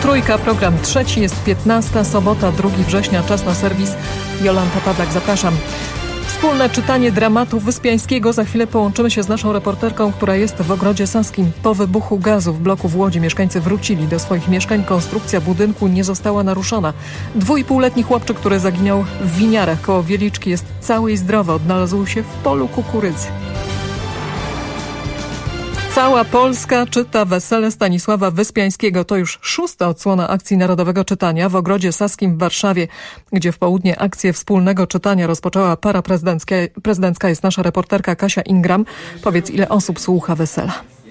Trójka, program trzeci, jest 15, sobota, 2 września, czas na serwis. Jolanta Pawlak, zapraszam. Wspólne czytanie dramatu Wyspiańskiego. Za chwilę połączymy się z naszą reporterką, która jest w Ogrodzie Saskim. Po wybuchu gazu w bloku w Łodzi mieszkańcy wrócili do swoich mieszkań. Konstrukcja budynku nie została naruszona. 2,5-letni chłopczyk, który zaginął w Winiarach koło Wieliczki, jest cały i zdrowy. Odnalazł się w polu kukurydzy. Cała Polska czyta wesele Stanisława Wyspiańskiego. To już 6. odsłona akcji Narodowego Czytania w Ogrodzie Saskim w Warszawie, gdzie w południe akcję wspólnego czytania rozpoczęła para prezydencka. Jest nasza reporterka Kasia Ingram. Powiedz, ile osób słucha wesela?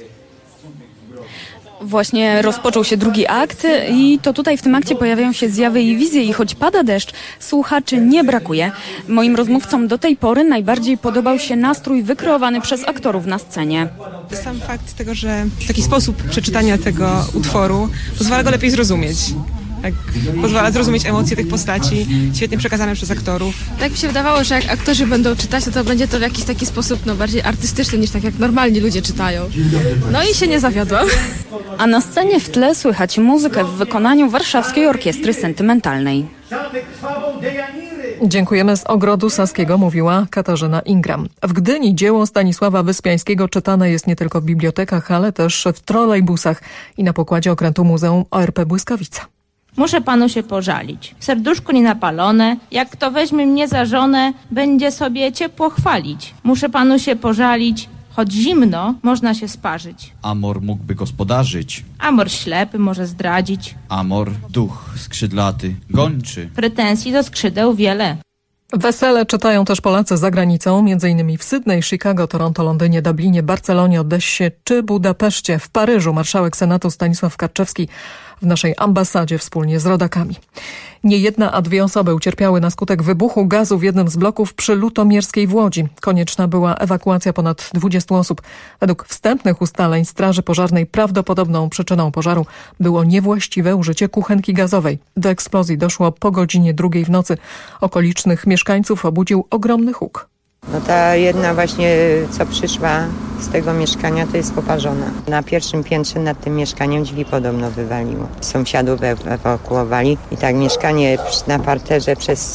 Właśnie rozpoczął się drugi akt i to tutaj w tym akcie pojawiają się zjawy i wizje i choć pada deszcz, słuchaczy nie brakuje. Moim rozmówcom do tej pory najbardziej podobał się nastrój wykreowany przez aktorów na scenie. Sam fakt tego, że taki sposób przeczytania tego utworu pozwala go lepiej zrozumieć. Tak, pozwala zrozumieć emocje tych postaci, świetnie przekazane przez aktorów. Tak mi się wydawało, że jak aktorzy będą czytać, to będzie to w jakiś taki sposób bardziej artystyczny niż tak jak normalni ludzie czytają. No i się nie zawiodłam. A na scenie w tle słychać muzykę w wykonaniu Warszawskiej Orkiestry Sentymentalnej. Dziękujemy z Ogrodu Saskiego, mówiła Katarzyna Ingram. W Gdyni dzieło Stanisława Wyspiańskiego czytane jest nie tylko w bibliotekach, ale też w trolejbusach i na pokładzie okrętu Muzeum ORP Błyskawica. Muszę panu się pożalić. Serduszko nie napalone, jak kto weźmie mnie za żonę, będzie sobie ciepło chwalić. Muszę panu się pożalić, choć zimno, można się sparzyć. Amor mógłby gospodarzyć. Amor ślepy może zdradzić. Amor duch skrzydlaty, gończy. Pretensji do skrzydeł wiele. Wesele czytają też Polacy za granicą, m.in. w Sydney, Chicago, Toronto, Londynie, Dublinie, Barcelonie, Odessie czy Budapeszcie. W Paryżu marszałek Senatu Stanisław Karczewski w naszej ambasadzie wspólnie z rodakami. Nie jedna, a 2 osoby ucierpiały na skutek wybuchu gazu w jednym z bloków przy Lutomierskiej w Łodzi. Konieczna była ewakuacja ponad 20 osób. Według wstępnych ustaleń Straży Pożarnej prawdopodobną przyczyną pożaru było niewłaściwe użycie kuchenki gazowej. Do eksplozji doszło po godzinie 2 w nocy. Okolicznych mieszkańców obudził ogromny huk. No ta jedna właśnie, co przyszła z tego mieszkania, to jest poparzona. Na pierwszym piętrze nad tym mieszkaniem drzwi podobno wywaliło. Sąsiadów ewakuowali i tak mieszkanie na parterze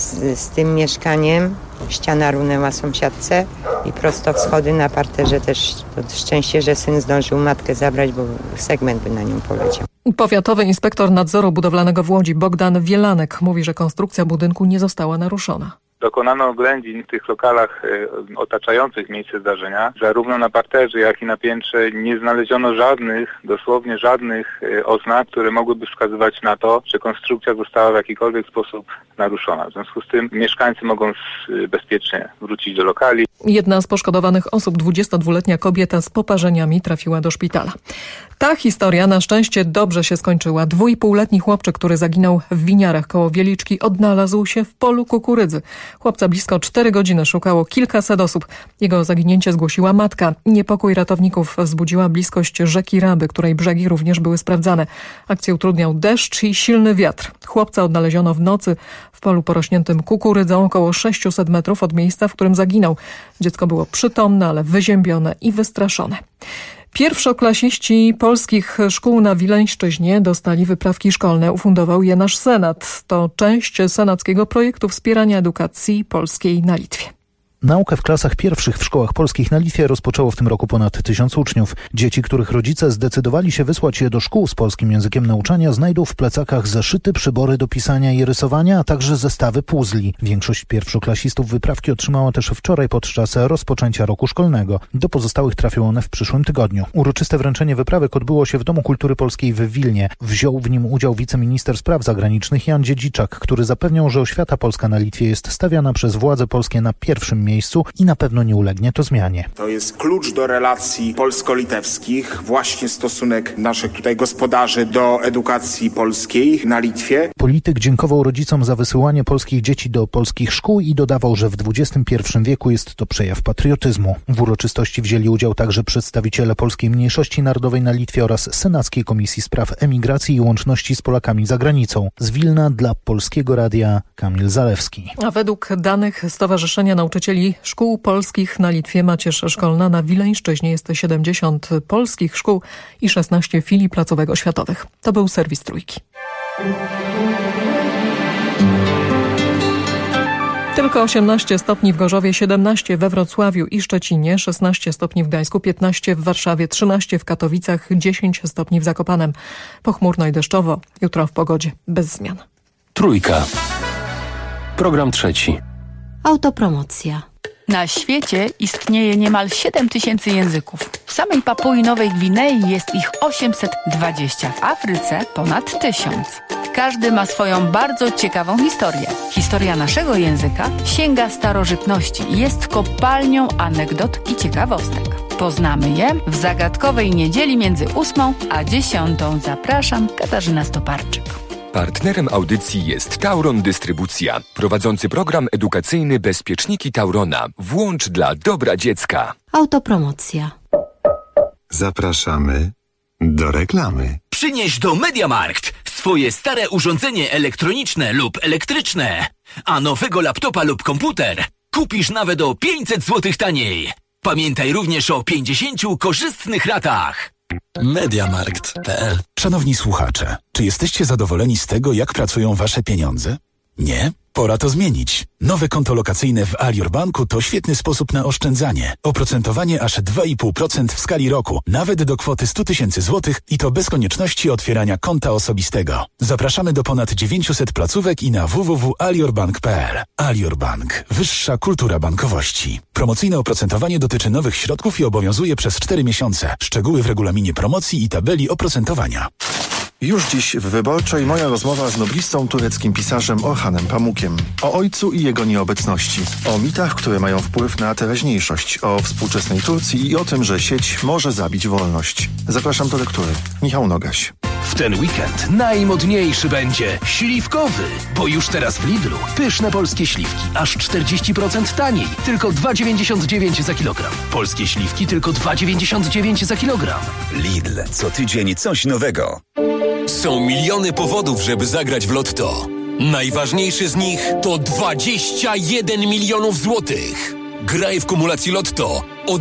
z tym mieszkaniem ściana runęła sąsiadce i prosto w schody na parterze też. To szczęście, że syn zdążył matkę zabrać, bo segment by na nią poleciał. Powiatowy inspektor nadzoru budowlanego w Łodzi Bogdan Wielanek mówi, że konstrukcja budynku nie została naruszona. Dokonano oględzin w tych lokalach otaczających miejsce zdarzenia. Zarówno na parterze, jak i na piętrze nie znaleziono dosłownie żadnych oznak, które mogłyby wskazywać na to, że konstrukcja została w jakikolwiek sposób naruszona. W związku z tym mieszkańcy mogą bezpiecznie wrócić do lokali. Jedna z poszkodowanych osób, 22-letnia kobieta z poparzeniami, trafiła do szpitala. Ta historia na szczęście dobrze się skończyła. 2,5-letni chłopczyk, który zaginął w Winiarach koło Wieliczki, odnalazł się w polu kukurydzy. Chłopca blisko 4 godziny szukało kilkaset osób. Jego zaginięcie zgłosiła matka. Niepokój ratowników wzbudziła bliskość rzeki Raby, której brzegi również były sprawdzane. Akcję utrudniał deszcz i silny wiatr. Chłopca odnaleziono w nocy w polu porośniętym kukurydzą około 600 metrów od miejsca, w którym zaginął. Dziecko było przytomne, ale wyziębione i wystraszone. Pierwszoklasiści polskich szkół na Wileńszczyźnie dostali wyprawki szkolne. Ufundował je nasz Senat. To część senackiego projektu wspierania edukacji polskiej na Litwie. Naukę w klasach pierwszych w szkołach polskich na Litwie rozpoczęło w tym roku ponad 1000 uczniów. Dzieci, których rodzice zdecydowali się wysłać je do szkół z polskim językiem nauczania, znajdą w plecakach zeszyty, przybory do pisania i rysowania, a także zestawy puzli. Większość pierwszoklasistów wyprawki otrzymała też wczoraj podczas rozpoczęcia roku szkolnego. Do pozostałych trafią one w przyszłym tygodniu. Uroczyste wręczenie wyprawek odbyło się w Domu Kultury Polskiej w Wilnie. Wziął w nim udział wiceminister spraw zagranicznych Jan Dziedziczak, który zapewniał, że oświata polska na Litwie jest stawiana przez władze polskie na pierwszym miejscu i na pewno nie ulegnie to zmianie. To jest klucz do relacji polsko-litewskich, właśnie stosunek naszych tutaj gospodarzy do edukacji polskiej na Litwie. Polityk dziękował rodzicom za wysyłanie polskich dzieci do polskich szkół i dodawał, że w XXI wieku jest to przejaw patriotyzmu. W uroczystości wzięli udział także przedstawiciele polskiej mniejszości narodowej na Litwie oraz Senackiej Komisji Spraw Emigracji i Łączności z Polakami za granicą. Z Wilna dla Polskiego Radia Kamil Zalewski. A według danych Stowarzyszenia Nauczycieli Szkół Polskich na Litwie macierz szkolna na Wileńszczyźnie jest 70 polskich szkół i 16 filii placówek oświatowych. To był serwis Trójki. Tylko 18 stopni w Gorzowie, 17 we Wrocławiu i Szczecinie, 16 stopni w Gdańsku, 15 w Warszawie, 13 w Katowicach, 10 stopni w Zakopanem. Pochmurno i deszczowo, jutro w pogodzie bez zmian. Trójka. Program trzeci. Autopromocja. Na świecie istnieje niemal 7000 języków. W samej Papui Nowej Gwinei jest ich 820, w Afryce ponad 1000. Każdy ma swoją bardzo ciekawą historię. Historia naszego języka sięga starożytności i jest kopalnią anegdot i ciekawostek. Poznamy je w zagadkowej niedzieli między 8 a 10. Zapraszam, Katarzyna Stoparczyk. Partnerem audycji jest Tauron Dystrybucja, prowadzący program edukacyjny Bezpieczniki Taurona. Włącz dla dobra dziecka. Autopromocja. Zapraszamy do reklamy. Przynieś do MediaMarkt swoje stare urządzenie elektroniczne lub elektryczne, a nowego laptopa lub komputer kupisz nawet o 500 zł taniej. Pamiętaj również o 50 korzystnych ratach. MediaMarkt.pl. Szanowni słuchacze, czy jesteście zadowoleni z tego, jak pracują wasze pieniądze? Nie? Pora to zmienić. Nowe konto lokacyjne w Alior Banku to świetny sposób na oszczędzanie. Oprocentowanie aż 2,5% w skali roku, nawet do kwoty 100 000 złotych i to bez konieczności otwierania konta osobistego. Zapraszamy do ponad 900 placówek i na www.aliorbank.pl. Alior Bank. Wyższa kultura bankowości. Promocyjne oprocentowanie dotyczy nowych środków i obowiązuje przez 4 miesiące. Szczegóły w regulaminie promocji i tabeli oprocentowania. Już dziś w Wyborczej moja rozmowa z noblistą tureckim pisarzem Orhanem Pamukiem. O ojcu i jego nieobecności. O mitach, które mają wpływ na teraźniejszość. O współczesnej Turcji i o tym, że sieć może zabić wolność. Zapraszam do lektury. Michał Nogaś. W ten weekend najmodniejszy będzie śliwkowy, bo już teraz w Lidlu pyszne polskie śliwki aż 40% taniej, tylko 2,99 za kilogram. Polskie śliwki tylko 2,99 za kilogram. Lidl, co tydzień coś nowego. Są miliony powodów, żeby zagrać w Lotto. Najważniejszy z nich to 21 milionów złotych. Graj w kumulacji Lotto o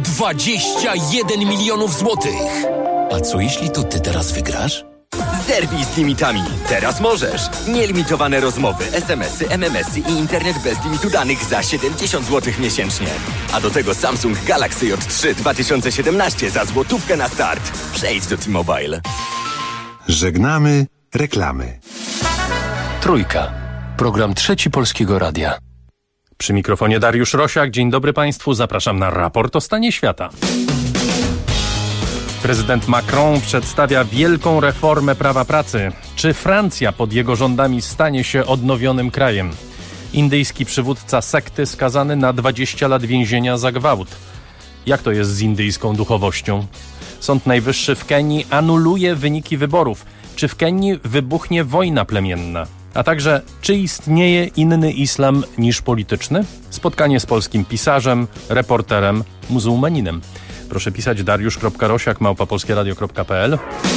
21 milionów złotych. A co jeśli to ty teraz wygrasz? Zerwij z limitami. Teraz możesz. Nielimitowane rozmowy, SMS-y, MMS-y i internet bez limitu danych za 70 zł miesięcznie. A do tego Samsung Galaxy J3 2017 za złotówkę na start. Przejdź do T-Mobile. Żegnamy reklamy. Trójka. Program trzeci Polskiego Radia. Przy mikrofonie Dariusz Rosiak. Dzień dobry Państwu. Zapraszam na raport o stanie świata. Prezydent Macron przedstawia wielką reformę prawa pracy. Czy Francja pod jego rządami stanie się odnowionym krajem? Indyjski przywódca sekty skazany na 20 lat więzienia za gwałt. Jak to jest z indyjską duchowością? Sąd Najwyższy w Kenii anuluje wyniki wyborów. Czy w Kenii wybuchnie wojna plemienna? A także, czy istnieje inny islam niż polityczny? Spotkanie z polskim pisarzem, reporterem, muzułmaninem. Proszę pisać dariusz.rosiak@polskieradio.pl.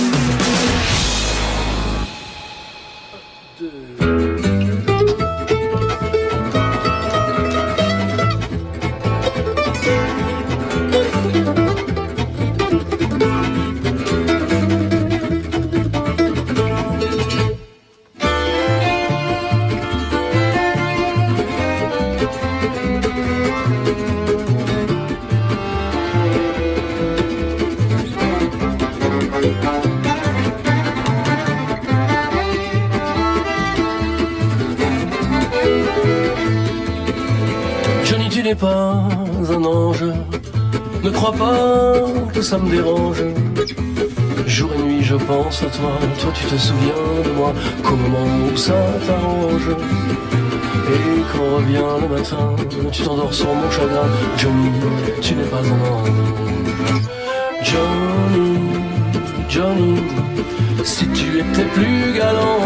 Pas un ange, ne crois pas que ça me dérange. Jour et nuit je pense à toi, toi tu te souviens de moi, qu'au moment où ça t'arrange. Et quand revient le matin, tu t'endors sur mon chagrin. Johnny, tu n'es pas un ange. Johnny, Johnny, si tu étais plus galant.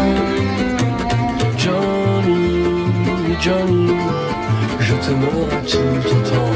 Johnny, Johnny, je t'aimerai tout autant.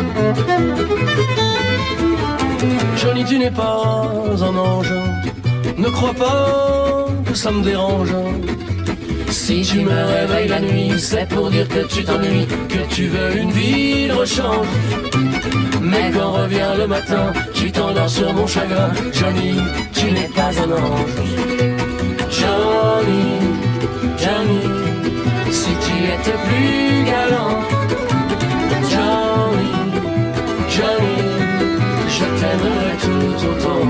Johnny, tu n'es pas un ange, Ne crois pas que ça me dérange. Si tu me réveilles la nuit, c'est pour dire que tu t'ennuies, que tu veux une vie de rechange. Mais quand revient le matin, tu t'endors sur mon chagrin. Johnny, tu n'es pas un ange. Johnny, Johnny, si tu étais plus galant. Johnny, Johnny, je t'aimerais tout autant.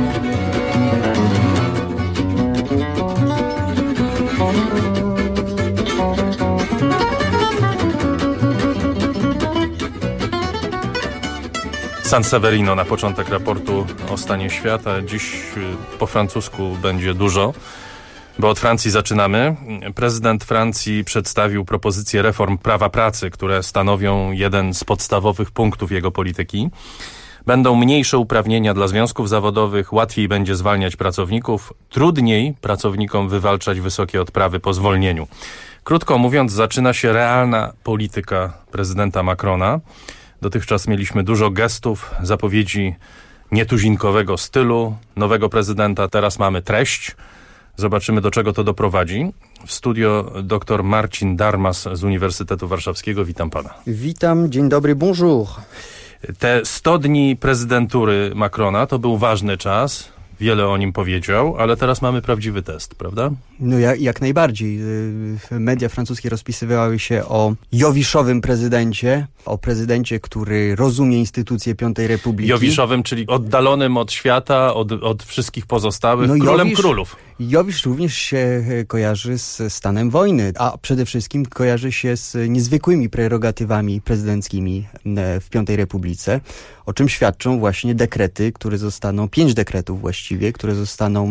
San Severino na początek raportu o stanie świata. Dziś po francusku będzie dużo, bo od Francji zaczynamy. Prezydent Francji przedstawił propozycje reform prawa pracy, które stanowią jeden z podstawowych punktów jego polityki. Będą mniejsze uprawnienia dla związków zawodowych, łatwiej będzie zwalniać pracowników, trudniej pracownikom wywalczać wysokie odprawy po zwolnieniu. Krótko mówiąc, zaczyna się realna polityka prezydenta Macrona. Dotychczas mieliśmy dużo gestów, zapowiedzi nietuzinkowego stylu nowego prezydenta. Teraz mamy treść. Zobaczymy, do czego to doprowadzi. W studio dr Marcin Darmas z Uniwersytetu Warszawskiego. Witam pana. Witam, dzień dobry, bonjour. Te 100 dni prezydentury Macrona to był ważny czas. Wiele o nim powiedział, ale teraz mamy prawdziwy test, prawda? No jak najbardziej. Media francuskie rozpisywały się o jowiszowym prezydencie, o prezydencie, który rozumie instytucje Piątej Republiki. Jowiszowym, czyli oddalonym od świata, od wszystkich pozostałych, królem królów. Jowisz również się kojarzy z stanem wojny, a przede wszystkim kojarzy się z niezwykłymi prerogatywami prezydenckimi w Piątej Republice, o czym świadczą właśnie dekrety, które zostaną, 5 dekretów właściwie, które zostaną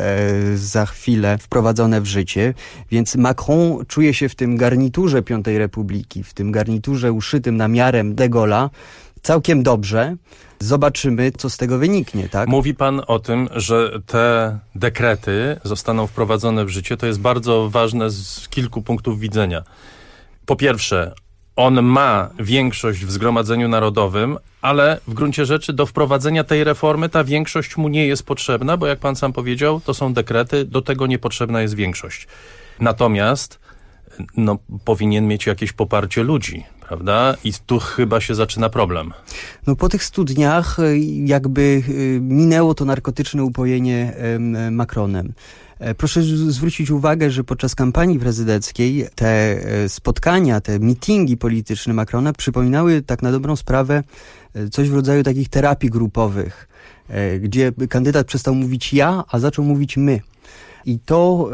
za chwilę wprowadzone w życie. Więc Macron czuje się w tym garniturze Piątej Republiki, w tym garniturze uszytym na miarę de Gaulle'a całkiem dobrze. Zobaczymy, co z tego wyniknie, tak? Mówi pan o tym, że te dekrety zostaną wprowadzone w życie. To jest bardzo ważne z kilku punktów widzenia. Po pierwsze, on ma większość w Zgromadzeniu Narodowym, ale w gruncie rzeczy do wprowadzenia tej reformy ta większość mu nie jest potrzebna, bo jak pan sam powiedział, to są dekrety, do tego niepotrzebna jest większość. Natomiast powinien mieć jakieś poparcie ludzi, prawda? I tu chyba się zaczyna problem. No po tych 100 dniach jakby minęło to narkotyczne upojenie Macronem. Proszę zwrócić uwagę, że podczas kampanii prezydenckiej te spotkania, te meetingi polityczne Macrona przypominały tak na dobrą sprawę coś w rodzaju takich terapii grupowych, gdzie kandydat przestał mówić ja, a zaczął mówić my. I to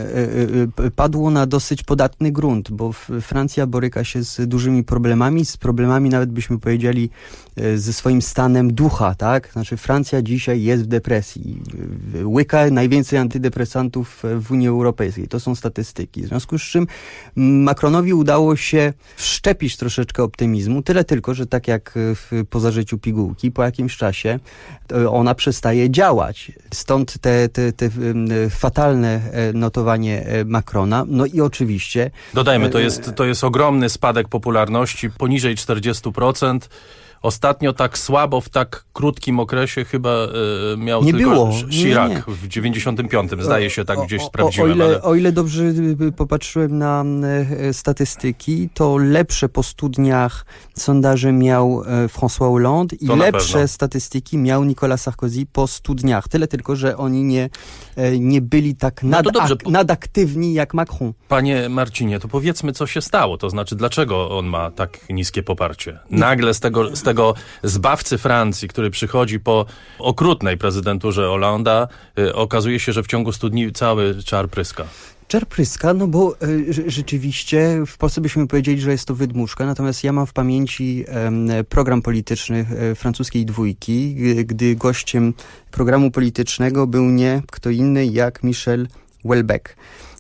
padło na dosyć podatny grunt, bo Francja boryka się z dużymi problemami nawet byśmy powiedzieli ze swoim stanem ducha, tak? Znaczy Francja dzisiaj jest w depresji. Łyka najwięcej antydepresantów w Unii Europejskiej. To są statystyki. W związku z czym Macronowi udało się wszczepić troszeczkę optymizmu, tyle tylko, że tak jak po zażyciu pigułki, po jakimś czasie ona przestaje działać. Stąd te fatalne notowanie Macrona. No i oczywiście... Dodajmy, to jest ogromny spadek popularności, poniżej 40%. Ostatnio tak słabo, w tak krótkim okresie chyba miał nie tylko było. Chirac w 95. Zdaje się, tak gdzieś sprawdziłem. O ile dobrze popatrzyłem na statystyki, to lepsze po 100 dniach sondaże miał François Hollande i lepsze statystyki miał Nicolas Sarkozy po 100 dniach. Tyle tylko, że oni nie byli tak nadaktywni jak Macron. Panie Marcinie, to powiedzmy, co się stało. To znaczy, dlaczego on ma tak niskie poparcie? Nagle z tego zbawcy Francji, który przychodzi po okrutnej prezydenturze Hollande'a, okazuje się, że w ciągu 100 dni cały czar pryska. Czar pryska, no bo rzeczywiście w Polsce byśmy powiedzieli, że jest to wydmuszka, natomiast ja mam w pamięci program polityczny francuskiej dwójki, gdy gościem programu politycznego był nie kto inny jak Michel Houellebecq.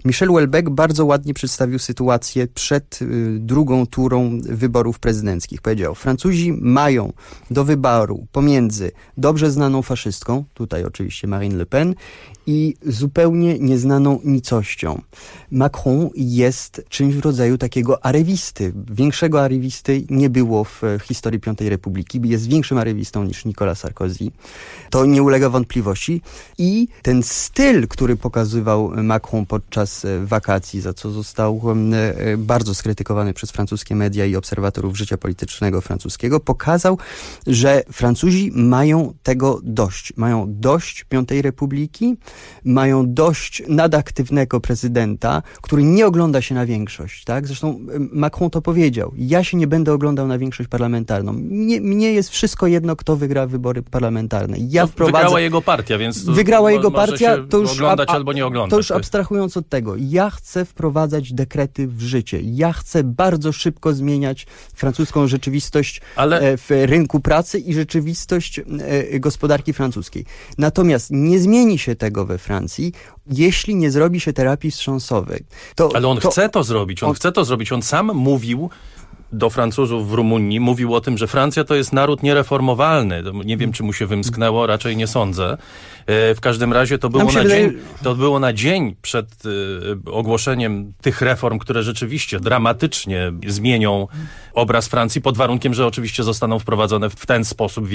Michel Houellebecq bardzo ładnie przedstawił sytuację przed drugą turą wyborów prezydenckich. Powiedział, Francuzi mają do wyboru pomiędzy dobrze znaną faszystką, tutaj oczywiście Marine Le Pen, i zupełnie nieznaną nicością. Macron jest czymś w rodzaju takiego arewisty. Większego arewisty nie było w historii Piątej Republiki. Jest większym arewistą niż Nicolas Sarkozy. To nie ulega wątpliwości. I ten styl, który pokazywał Macron podczas wakacji, za co został bardzo skrytykowany przez francuskie media i obserwatorów życia politycznego francuskiego, pokazał, że Francuzi mają tego dość. Mają dość Piątej Republiki, mają dość nadaktywnego prezydenta, który nie ogląda się na większość, tak? Zresztą Macron to powiedział. Ja się nie będę oglądał na większość parlamentarną. Mnie jest wszystko jedno, kto wygra wybory parlamentarne. Wygrała jego partia, więc wygrała jego partia, to już oglądać albo nie oglądać. To już abstrahując od tego. Ja chcę wprowadzać dekrety w życie. Ja chcę bardzo szybko zmieniać francuską rzeczywistość w rynku pracy i rzeczywistość gospodarki francuskiej. Natomiast nie zmieni się tego we Francji, jeśli nie zrobi się terapii wstrząsowej. Ale on chce to zrobić. On chce to zrobić. On sam mówił do Francuzów w Rumunii, mówił o tym, że Francja to jest naród niereformowalny. Nie wiem, czy mu się wymsknęło, raczej nie sądzę. W każdym razie to było na dzień przed ogłoszeniem tych reform, które rzeczywiście dramatycznie zmienią obraz Francji, pod warunkiem, że oczywiście zostaną wprowadzone w ten sposób, w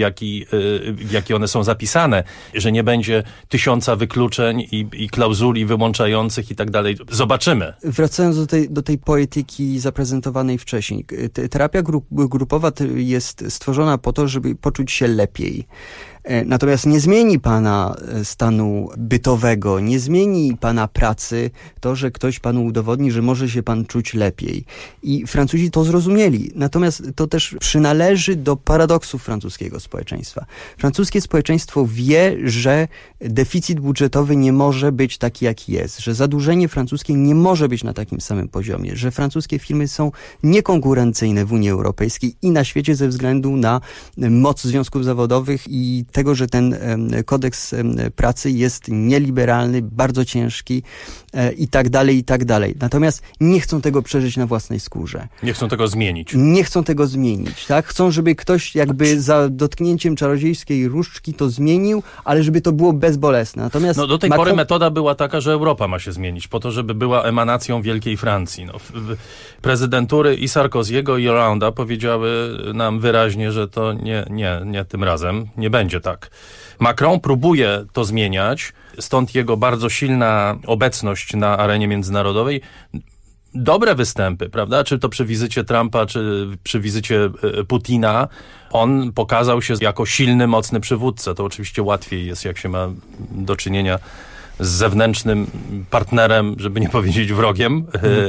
jaki one są zapisane, że nie będzie 1000 wykluczeń i klauzuli wyłączających i tak dalej. Zobaczymy. Wracając do tej poetyki zaprezentowanej wcześniej. Terapia grupowa jest stworzona po to, żeby poczuć się lepiej. Natomiast nie zmieni pana stanu bytowego, nie zmieni pana pracy to, że ktoś panu udowodni, że może się pan czuć lepiej. I Francuzi to zrozumieli. Natomiast to też przynależy do paradoksów francuskiego społeczeństwa. Francuskie społeczeństwo wie, że deficyt budżetowy nie może być taki, jaki jest, że zadłużenie francuskie nie może być na takim samym poziomie, że francuskie firmy są niekonkurencyjne w Unii Europejskiej i na świecie ze względu na moc związków zawodowych i tego, że ten kodeks pracy jest nieliberalny, bardzo ciężki i tak dalej, i tak dalej. Natomiast nie chcą tego przeżyć na własnej skórze. Nie chcą tego zmienić. Nie chcą tego zmienić, tak? Chcą, żeby ktoś jakby za dotknięciem czarodziejskiej różdżki to zmienił, ale żeby to było bezbolesne. Natomiast do tej pory metoda była taka, że Europa ma się zmienić, po to, żeby była emanacją Wielkiej Francji. Prezydentury i Sarkozy'ego, i Hollande'a powiedziały nam wyraźnie, że to nie tym razem, nie będzie tak. Macron próbuje to zmieniać, stąd jego bardzo silna obecność na arenie międzynarodowej. Dobre występy, prawda? Czy to przy wizycie Trumpa, czy przy wizycie Putina. On pokazał się jako silny, mocny przywódca. To oczywiście łatwiej jest, jak się ma do czynienia z zewnętrznym partnerem, żeby nie powiedzieć wrogiem,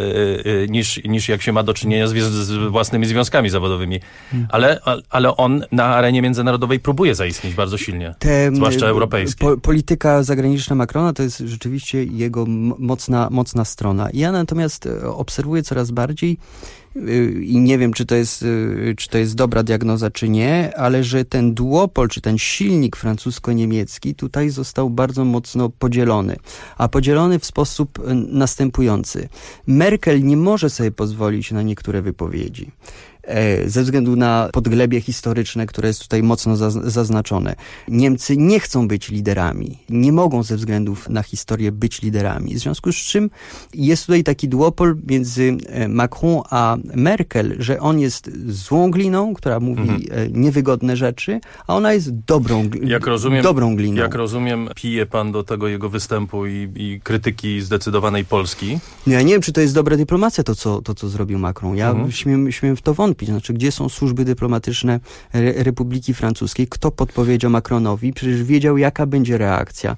niż jak się ma do czynienia z własnymi związkami zawodowymi. Ale on na arenie międzynarodowej próbuje zaistnieć bardzo silnie, zwłaszcza europejskiej. Polityka zagraniczna Macrona to jest rzeczywiście jego mocna strona. Ja natomiast obserwuję coraz bardziej i nie wiem, czy to jest dobra diagnoza, czy nie, ale że ten duopol, czy ten silnik francusko-niemiecki tutaj został bardzo mocno podzielony. A podzielony w sposób następujący. Merkel nie może sobie pozwolić na niektóre wypowiedzi. Ze względu na podglebie historyczne, które jest tutaj mocno zaznaczone. Niemcy nie chcą być liderami. Nie mogą ze względów na historię być liderami. W związku z czym jest tutaj taki duopol między Macron a Merkel, że on jest złą gliną, która mówi niewygodne rzeczy, a ona jest dobrą gliną. Jak rozumiem, pije pan do tego jego występu i krytyki zdecydowanej Polski. Ja nie wiem, czy to jest dobra dyplomacja, to co zrobił Macron. Ja śmiem w to wątpić. Znaczy, gdzie są służby dyplomatyczne Republiki Francuskiej? Kto podpowiedział Macronowi? Przecież wiedział, jaka będzie reakcja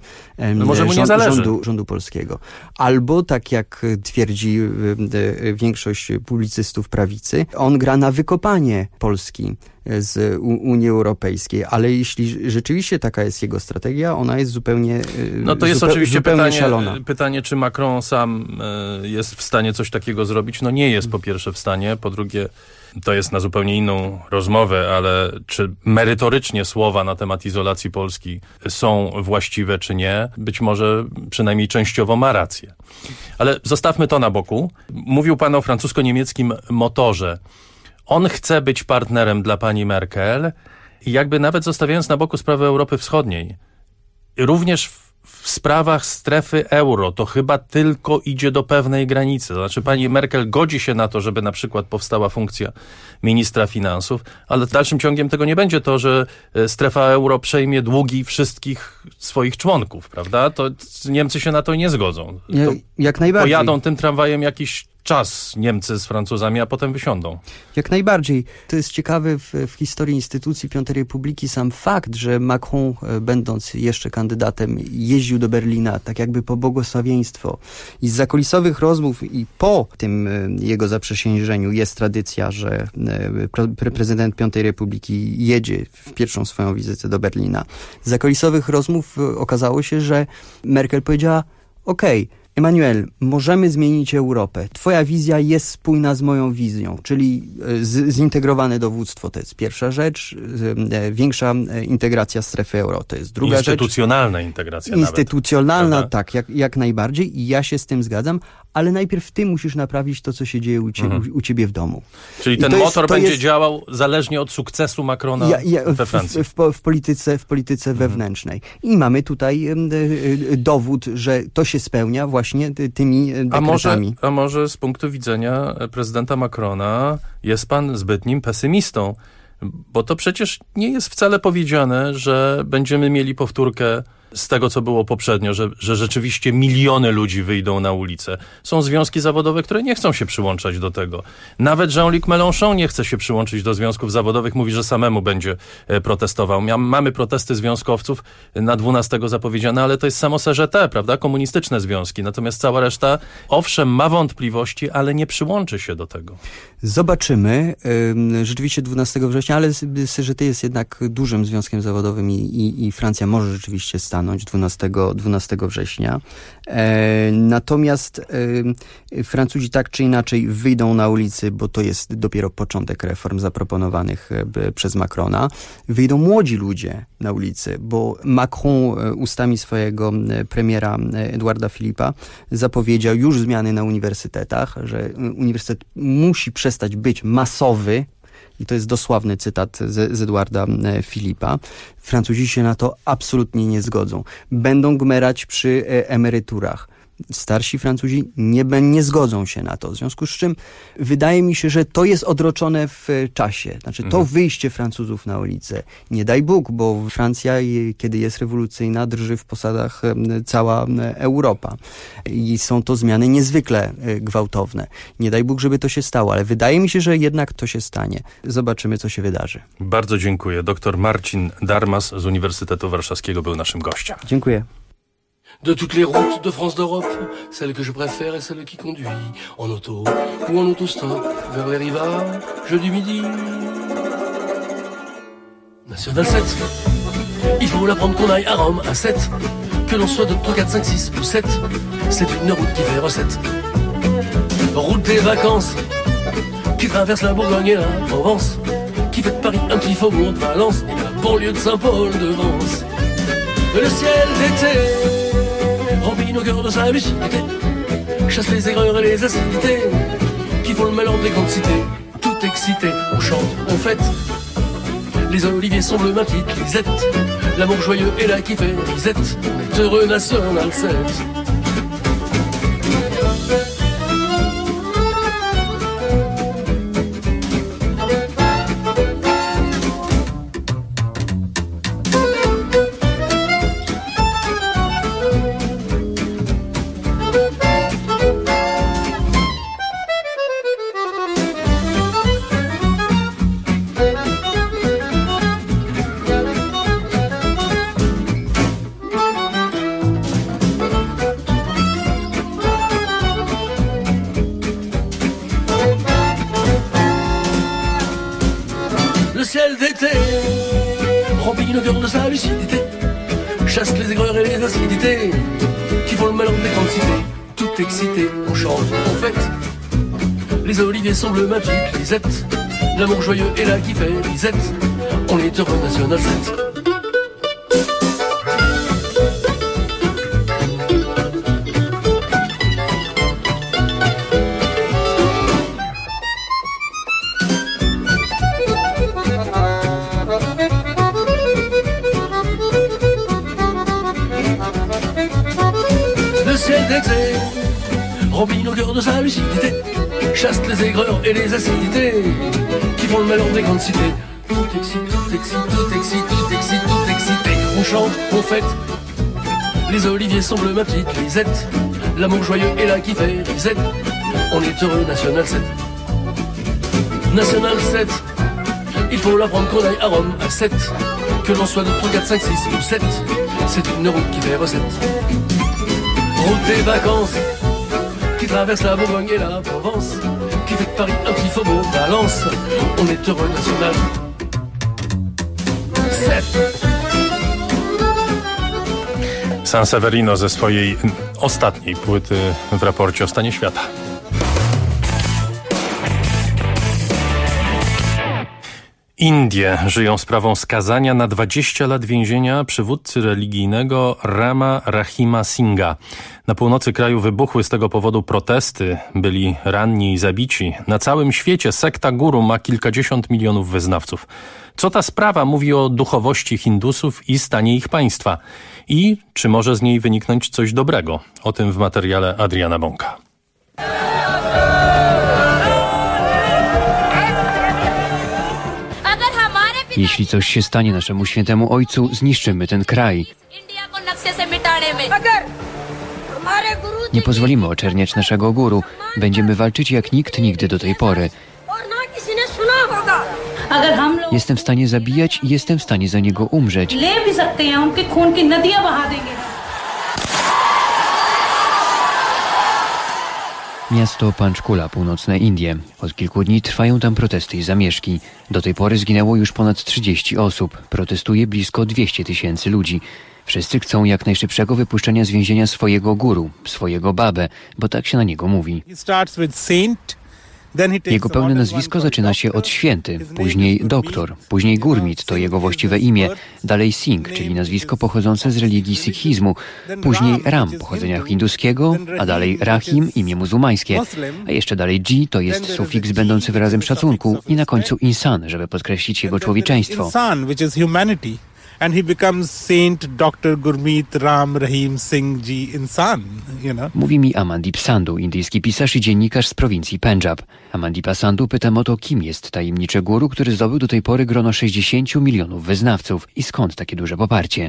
rządu polskiego. Albo, tak jak twierdzi większość publicystów prawicy, on gra na wykopanie Polski z Unii Europejskiej, ale jeśli rzeczywiście taka jest jego strategia, ona jest zupełnie to jest oczywiście szalona. Pytanie, czy Macron sam jest w stanie coś takiego zrobić? No nie jest po pierwsze w stanie, po drugie To jest na zupełnie inną rozmowę, ale czy merytorycznie słowa na temat izolacji Polski są właściwe czy nie? Być może przynajmniej częściowo ma rację. Ale zostawmy to na boku. Mówił pan o francusko-niemieckim motorze. On chce być partnerem dla pani Merkel i jakby nawet zostawiając na boku sprawę Europy Wschodniej, również w sprawach strefy euro to chyba tylko idzie do pewnej granicy. To znaczy pani Merkel godzi się na to, żeby na przykład powstała funkcja ministra finansów, ale dalszym ciągiem tego nie będzie to, że strefa euro przejmie długi wszystkich swoich członków, prawda? To Niemcy się na to nie zgodzą. Jak najbardziej. Pojadą tym tramwajem jakiś czas Niemcy z Francuzami, a potem wysiądą. Jak najbardziej. To jest ciekawe w historii instytucji Piątej Republiki sam fakt, że Macron, będąc jeszcze kandydatem, jeździł do Berlina tak jakby po błogosławieństwo. I z zakulisowych rozmów i po tym jego zaprzysiężeniu jest tradycja, że prezydent Piątej Republiki jedzie w pierwszą swoją wizytę do Berlina. Z zakulisowych rozmów okazało się, że Merkel powiedziała: okej, Emmanuel, możemy zmienić Europę. Twoja wizja jest spójna z moją wizją, czyli zintegrowane dowództwo to jest pierwsza rzecz, większa integracja strefy euro to jest druga rzecz. Instytucjonalna integracja Instytucjonalna, nawet, tak, jak najbardziej i ja się z tym zgadzam, ale najpierw ty musisz naprawić to, co się dzieje u ciebie w domu. Czyli ten motor będzie działał zależnie od sukcesu Macrona we Francji. W polityce wewnętrznej. I mamy tutaj dowód, że to się spełnia właśnie tymi dekretami. A może z punktu widzenia prezydenta Macrona jest pan zbytnim pesymistą? Bo to przecież nie jest wcale powiedziane, że będziemy mieli powtórkę z tego, co było poprzednio, że rzeczywiście miliony ludzi wyjdą na ulicę. Są związki zawodowe, które nie chcą się przyłączać do tego. Nawet Jean-Luc Mélenchon nie chce się przyłączyć do związków zawodowych, mówi, że samemu będzie protestował. Mamy protesty związkowców na 12 zapowiedziane, ale to jest samo CGT, prawda? Komunistyczne związki. Natomiast cała reszta, owszem, ma wątpliwości, ale nie przyłączy się do tego. Zobaczymy. Rzeczywiście 12 września, ale CGT jest jednak dużym związkiem zawodowym i Francja może rzeczywiście stanąć 12 września. Natomiast Francuzi tak czy inaczej wyjdą na ulicy, bo to jest dopiero początek reform zaproponowanych przez Macrona. Wyjdą młodzi ludzie na ulicy, bo Macron ustami swojego premiera Edouarda Philippa zapowiedział już zmiany na uniwersytetach, że uniwersytet musi przestać być masowy. I to jest dosłowny cytat z Edouarda Philippa. Francuzi się na to absolutnie nie zgodzą. Będą gmerać przy emeryturach. Starsi Francuzi nie zgodzą się na to. W związku z czym wydaje mi się, że to jest odroczone w czasie. Znaczy to wyjście Francuzów na ulicę. Nie daj Bóg, bo Francja, kiedy jest rewolucyjna, drży w posadach cała Europa. I są to zmiany niezwykle gwałtowne. Nie daj Bóg, żeby to się stało, ale wydaje mi się, że jednak to się stanie. Zobaczymy, co się wydarzy. Bardzo dziękuję. Dr Marcin Darmas z Uniwersytetu Warszawskiego był naszym gościem. Dziękuję. De toutes les routes de France d'Europe, celle que je préfère est celle qui conduit en auto ou en autostop vers les rivages du Midi. National 7, il faut la prendre qu'on aille à Rome à 7, que l'on soit de 3, 4, 5, 6 ou 7, c'est une route qui fait recette. Route des vacances, qui traverse la Bourgogne et la Provence, qui fait de Paris un petit faubourg de Valence et la banlieue de Saint-Paul-de-Vence. Le ciel d'été remplit nos cœurs de sa lucidité, chasse les aigreurs et les acidités qui font le malheur des grandes cités. Tout excité, on chante, on fête. Les oliviers sont bleus, ma petite Lisette. L'amour joyeux est là qui fait risette. On est heureux, National 7. Remplit nos cœurs de sa lucidité, chasse les aigreurs et les acidités qui font le malheur des grandes cités. Tout excité, on chante, on fête. Les oliviers sont bleus, ma petite Lisette. L'amour joyeux est là qui fait risette. On est heureux national 7. Le ciel d'Excès remplit nos cœurs de sa lucidité, chasse les aigreurs et les acidités qui font le malheur des grandes cités. Tout excite, tout excite, tout excite, tout excite, tout excité. On chante, on fête, les oliviers sont bleus, ma petite Lisette. L'amour joyeux est là qui fait risette. On est heureux, National 7. National 7, il faut l'apprendre qu'on aille à Rome à 7. Que l'on soit de 3, 4, 5, 6 ou 7, c'est une route qui fait recette. Route des vacances qui traverse la Bourgogne et la Provence, qui fait de Paris un petit faubourg Valence. On est heureux, National 7. San Severino ze swojej ostatniej płyty w raporcie o stanie świata. Indie żyją sprawą skazania na 20 lat więzienia przywódcy religijnego Rama Rahima Singha. Na północy kraju wybuchły z tego powodu protesty, byli ranni i zabici. Na całym świecie sekta guru ma kilkadziesiąt milionów wyznawców. Co ta sprawa mówi o duchowości Hindusów i stanie ich państwa? I czy może z niej wyniknąć coś dobrego? O tym w materiale Adriana Bąka. Jeśli coś się stanie naszemu świętemu ojcu, zniszczymy ten kraj. Nie pozwolimy oczerniać naszego guru. Będziemy walczyć jak nikt nigdy do tej pory. Jestem w stanie zabijać i jestem w stanie za niego umrzeć. Miasto Panchkula, północne Indie. Od kilku dni trwają tam protesty i zamieszki. Do tej pory zginęło już ponad 30 osób. Protestuje blisko 200 000 ludzi. Wszyscy chcą jak najszybszego wypuszczenia z więzienia swojego guru, swojego babę, bo tak się na niego mówi. Jego pełne nazwisko zaczyna się od święty, później doktor, później Gurmit to jego właściwe imię, dalej Singh, czyli nazwisko pochodzące z religii sikhizmu, później Ram pochodzenia hinduskiego, a dalej Rahim, imię muzułmańskie, a jeszcze dalej Ji to jest sufiks będący wyrazem szacunku i na końcu Insan, żeby podkreślić jego człowieczeństwo. And he becomes Saint Dr. Gurmeet Ram Rahim Singh Ji Insan, Mówi mi Amandeep Sandhu, indyjski pisarz i dziennikarz z prowincji Pendżab. Amandeepa Sandhu pytam o to, kim jest tajemniczy guru, który zdobył do tej pory grono 60 milionów wyznawców i skąd takie duże poparcie.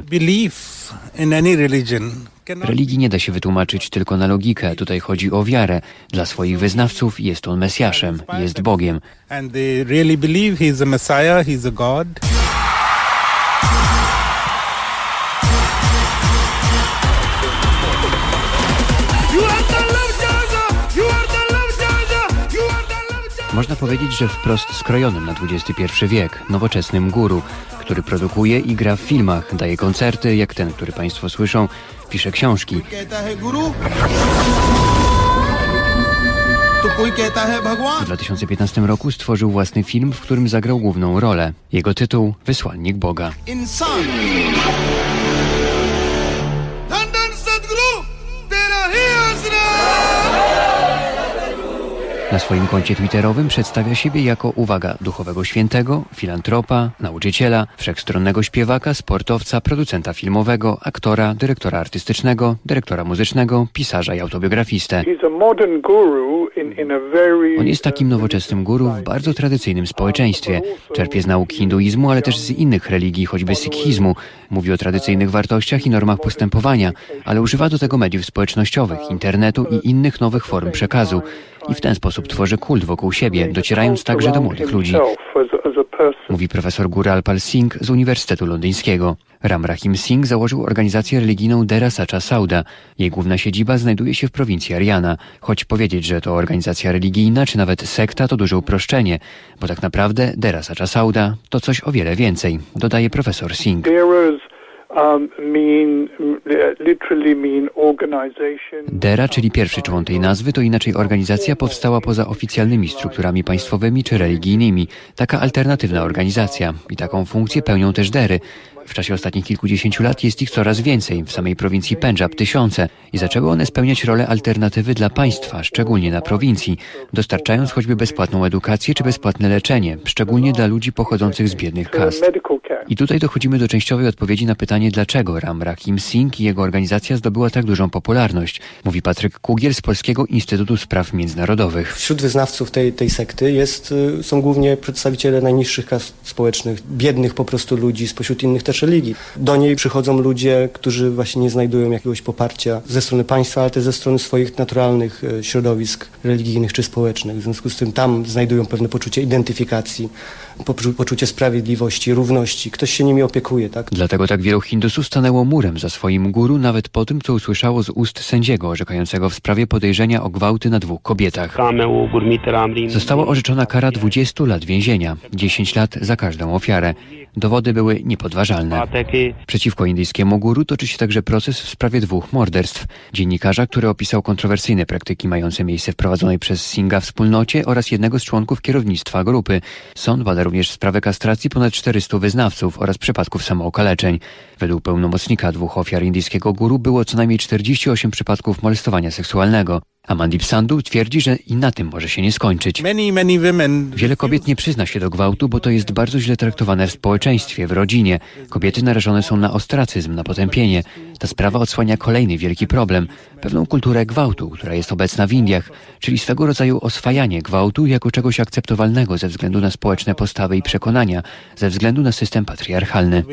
Religii nie da się wytłumaczyć tylko na logikę. Tutaj chodzi o wiarę. Dla swoich wyznawców jest on Mesjaszem, jest Bogiem. And they really believe he is a Messiah, he is a God. Można powiedzieć, że wprost skrojonym na XXI wiek, nowoczesnym guru, który produkuje i gra w filmach, daje koncerty, jak ten, który Państwo słyszą, pisze książki. W 2015 roku stworzył własny film, w którym zagrał główną rolę. Jego tytuł – Wysłannik Boga. Na swoim koncie twitterowym przedstawia siebie jako, uwaga, duchowego świętego, filantropa, nauczyciela, wszechstronnego śpiewaka, sportowca, producenta filmowego, aktora, dyrektora artystycznego, dyrektora muzycznego, pisarza i autobiografistę. On jest takim nowoczesnym guru w bardzo tradycyjnym społeczeństwie. Czerpie z nauk hinduizmu, ale też z innych religii, choćby sikhizmu. Mówi o tradycyjnych wartościach i normach postępowania, ale używa do tego mediów społecznościowych, internetu i innych nowych form przekazu. I w ten sposób tworzy kult wokół siebie, docierając także do młodych ludzi. Mówi profesor Guralpal Singh z Uniwersytetu Londyńskiego. Ram Rahim Singh założył organizację religijną Dera Sacha Sauda. Jej główna siedziba znajduje się w prowincji Ariana. Choć powiedzieć, że to organizacja religijna, czy nawet sekta, to duże uproszczenie, bo tak naprawdę Dera Sacha Sauda to coś o wiele więcej, dodaje profesor Singh. DERA, czyli pierwszy człon tej nazwy, to inaczej organizacja powstała poza oficjalnymi strukturami państwowymi czy religijnymi. Taka alternatywna organizacja i taką funkcję pełnią też DERy. W czasie ostatnich kilkudziesięciu lat jest ich coraz więcej, w samej prowincji Pendżab tysiące i zaczęły one spełniać rolę alternatywy dla państwa, szczególnie na prowincji, dostarczając choćby bezpłatną edukację czy bezpłatne leczenie, szczególnie dla ludzi pochodzących z biednych kast. I tutaj dochodzimy do częściowej odpowiedzi na pytanie, dlaczego Ram Rahim Singh i jego organizacja zdobyła tak dużą popularność, mówi Patryk Kugiel z Polskiego Instytutu Spraw Międzynarodowych. Wśród wyznawców tej sekty są głównie przedstawiciele najniższych kast społecznych, biednych po prostu ludzi spośród innych też religii. Do niej przychodzą ludzie, którzy właśnie nie znajdują jakiegoś poparcia ze strony państwa, ale też ze strony swoich naturalnych środowisk religijnych czy społecznych. W związku z tym tam znajdują pewne poczucie identyfikacji, poczucie sprawiedliwości, równości. Ktoś się nimi opiekuje, tak? Dlatego tak wielu Hindusów stanęło murem za swoim guru, nawet po tym, co usłyszało z ust sędziego orzekającego w sprawie podejrzenia o gwałty na 2 kobietach. Została orzeczona kara 20 lat więzienia, 10 lat za każdą ofiarę. Dowody były niepodważalne. Przeciwko indyjskiemu guru toczy się także proces w sprawie 2 morderstw. Dziennikarza, który opisał kontrowersyjne praktyki mające miejsce w prowadzonej przez Singha wspólnocie oraz jednego z członków kierownictwa grupy. Sąd bada również sprawę kastracji ponad 400 wyznawców oraz przypadków samookaleczeń. Według pełnomocnika 2 ofiar indyjskiego guru było co najmniej 48 przypadków molestowania seksualnego. Amandip Sandhu twierdzi, że i na tym może się nie skończyć. Wiele kobiet nie przyzna się do gwałtu, bo to jest bardzo źle traktowane w społeczeństwie, w rodzinie. Kobiety narażone są na ostracyzm, na potępienie. Ta sprawa odsłania kolejny wielki problem. Pewną kulturę gwałtu, która jest obecna w Indiach, czyli swego rodzaju oswajanie gwałtu jako czegoś akceptowalnego ze względu na społeczne postawy i przekonania, ze względu na system patriarchalny.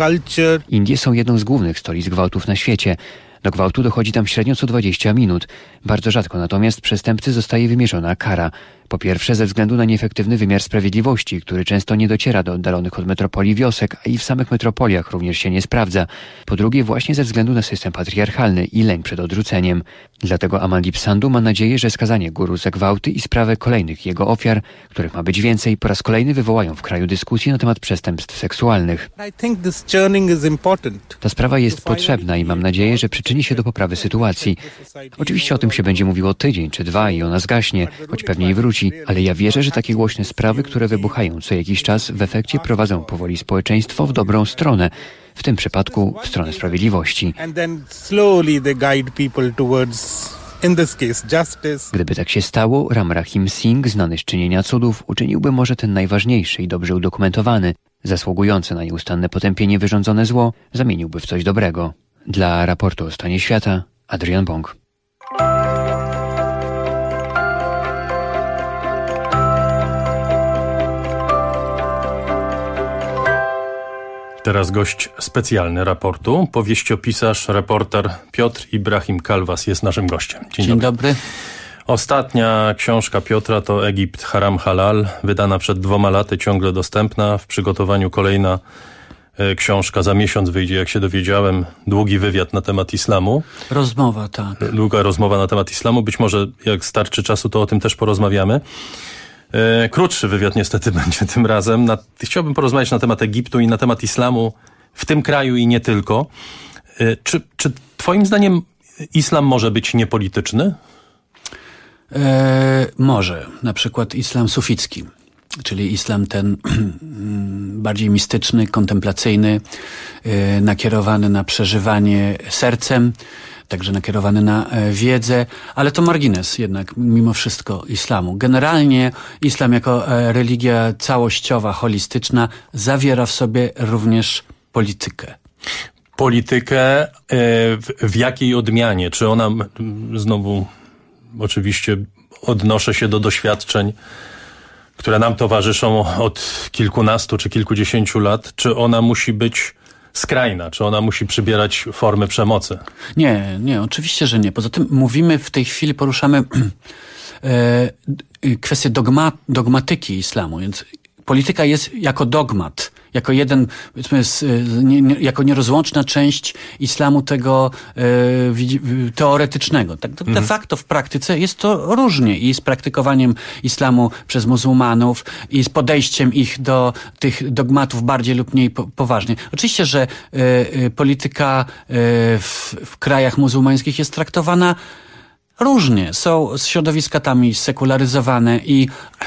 Indie są jedną z głównych stolic gwałtów na świecie. Do gwałtu dochodzi tam średnio co 20 minut. Bardzo rzadko natomiast przestępcy zostaje wymierzona kara. Po pierwsze ze względu na nieefektywny wymiar sprawiedliwości, który często nie dociera do oddalonych od metropolii wiosek, a i w samych metropoliach również się nie sprawdza. Po drugie właśnie ze względu na system patriarchalny i lęk przed odrzuceniem. Dlatego Amandip Sandhu ma nadzieję, że skazanie guru za gwałty i sprawę kolejnych jego ofiar, których ma być więcej, po raz kolejny wywołają w kraju dyskusję na temat przestępstw seksualnych. Ta sprawa jest potrzebna i mam nadzieję, że przyczyni się do poprawy sytuacji. Oczywiście o tym się będzie mówiło tydzień czy 2 i ona zgaśnie, choć pewnie i wróci. Ale ja wierzę, że takie głośne sprawy, które wybuchają co jakiś czas, w efekcie prowadzą powoli społeczeństwo w dobrą stronę, w tym przypadku w stronę sprawiedliwości. Gdyby tak się stało, Ram Rahim Singh, znany z czynienia cudów, uczyniłby może ten najważniejszy i dobrze udokumentowany, zasługujący na nieustanne potępienie wyrządzone zło, zamieniłby w coś dobrego. Dla raportu o stanie świata, Adrian Bong. Teraz gość specjalny raportu, powieściopisarz, reporter Piotr Ibrahim Kalwas jest naszym gościem. Dzień dobry. Ostatnia książka Piotra to Egipt Haram Halal, wydana przed 2 laty, ciągle dostępna. W przygotowaniu kolejna książka, za miesiąc wyjdzie, jak się dowiedziałem, długi wywiad na temat islamu. Rozmowa, tak. Długa rozmowa na temat islamu. Być może jak starczy czasu, to o tym też porozmawiamy. Krótszy wywiad niestety będzie tym razem. Chciałbym porozmawiać na temat Egiptu i na temat islamu w tym kraju i nie tylko. Czy twoim zdaniem islam może być niepolityczny? Może. Na przykład islam suficki, czyli islam ten bardziej mistyczny, kontemplacyjny, nakierowany na przeżywanie sercem, także nakierowany na wiedzę, ale to margines jednak mimo wszystko islamu. Generalnie islam jako religia całościowa, holistyczna zawiera w sobie również politykę. Politykę w jakiej odmianie? Czy ona, znowu oczywiście odnoszę się do doświadczeń, które nam towarzyszą od kilkunastu czy kilkudziesięciu lat, czy ona musi być skrajna, czy ona musi przybierać formy przemocy? Nie, oczywiście, że nie. Poza tym mówimy w tej chwili, poruszamy kwestię dogmatyki islamu, więc polityka jest jako dogmat, jako jeden, powiedzmy, jako nierozłączna część islamu tego teoretycznego. Tak de facto w praktyce jest to różnie i z praktykowaniem islamu przez muzułmanów i z podejściem ich do tych dogmatów bardziej lub mniej poważnie. Oczywiście, że polityka w krajach muzułmańskich jest traktowana różnie. Są środowiska tam sekularyzowane i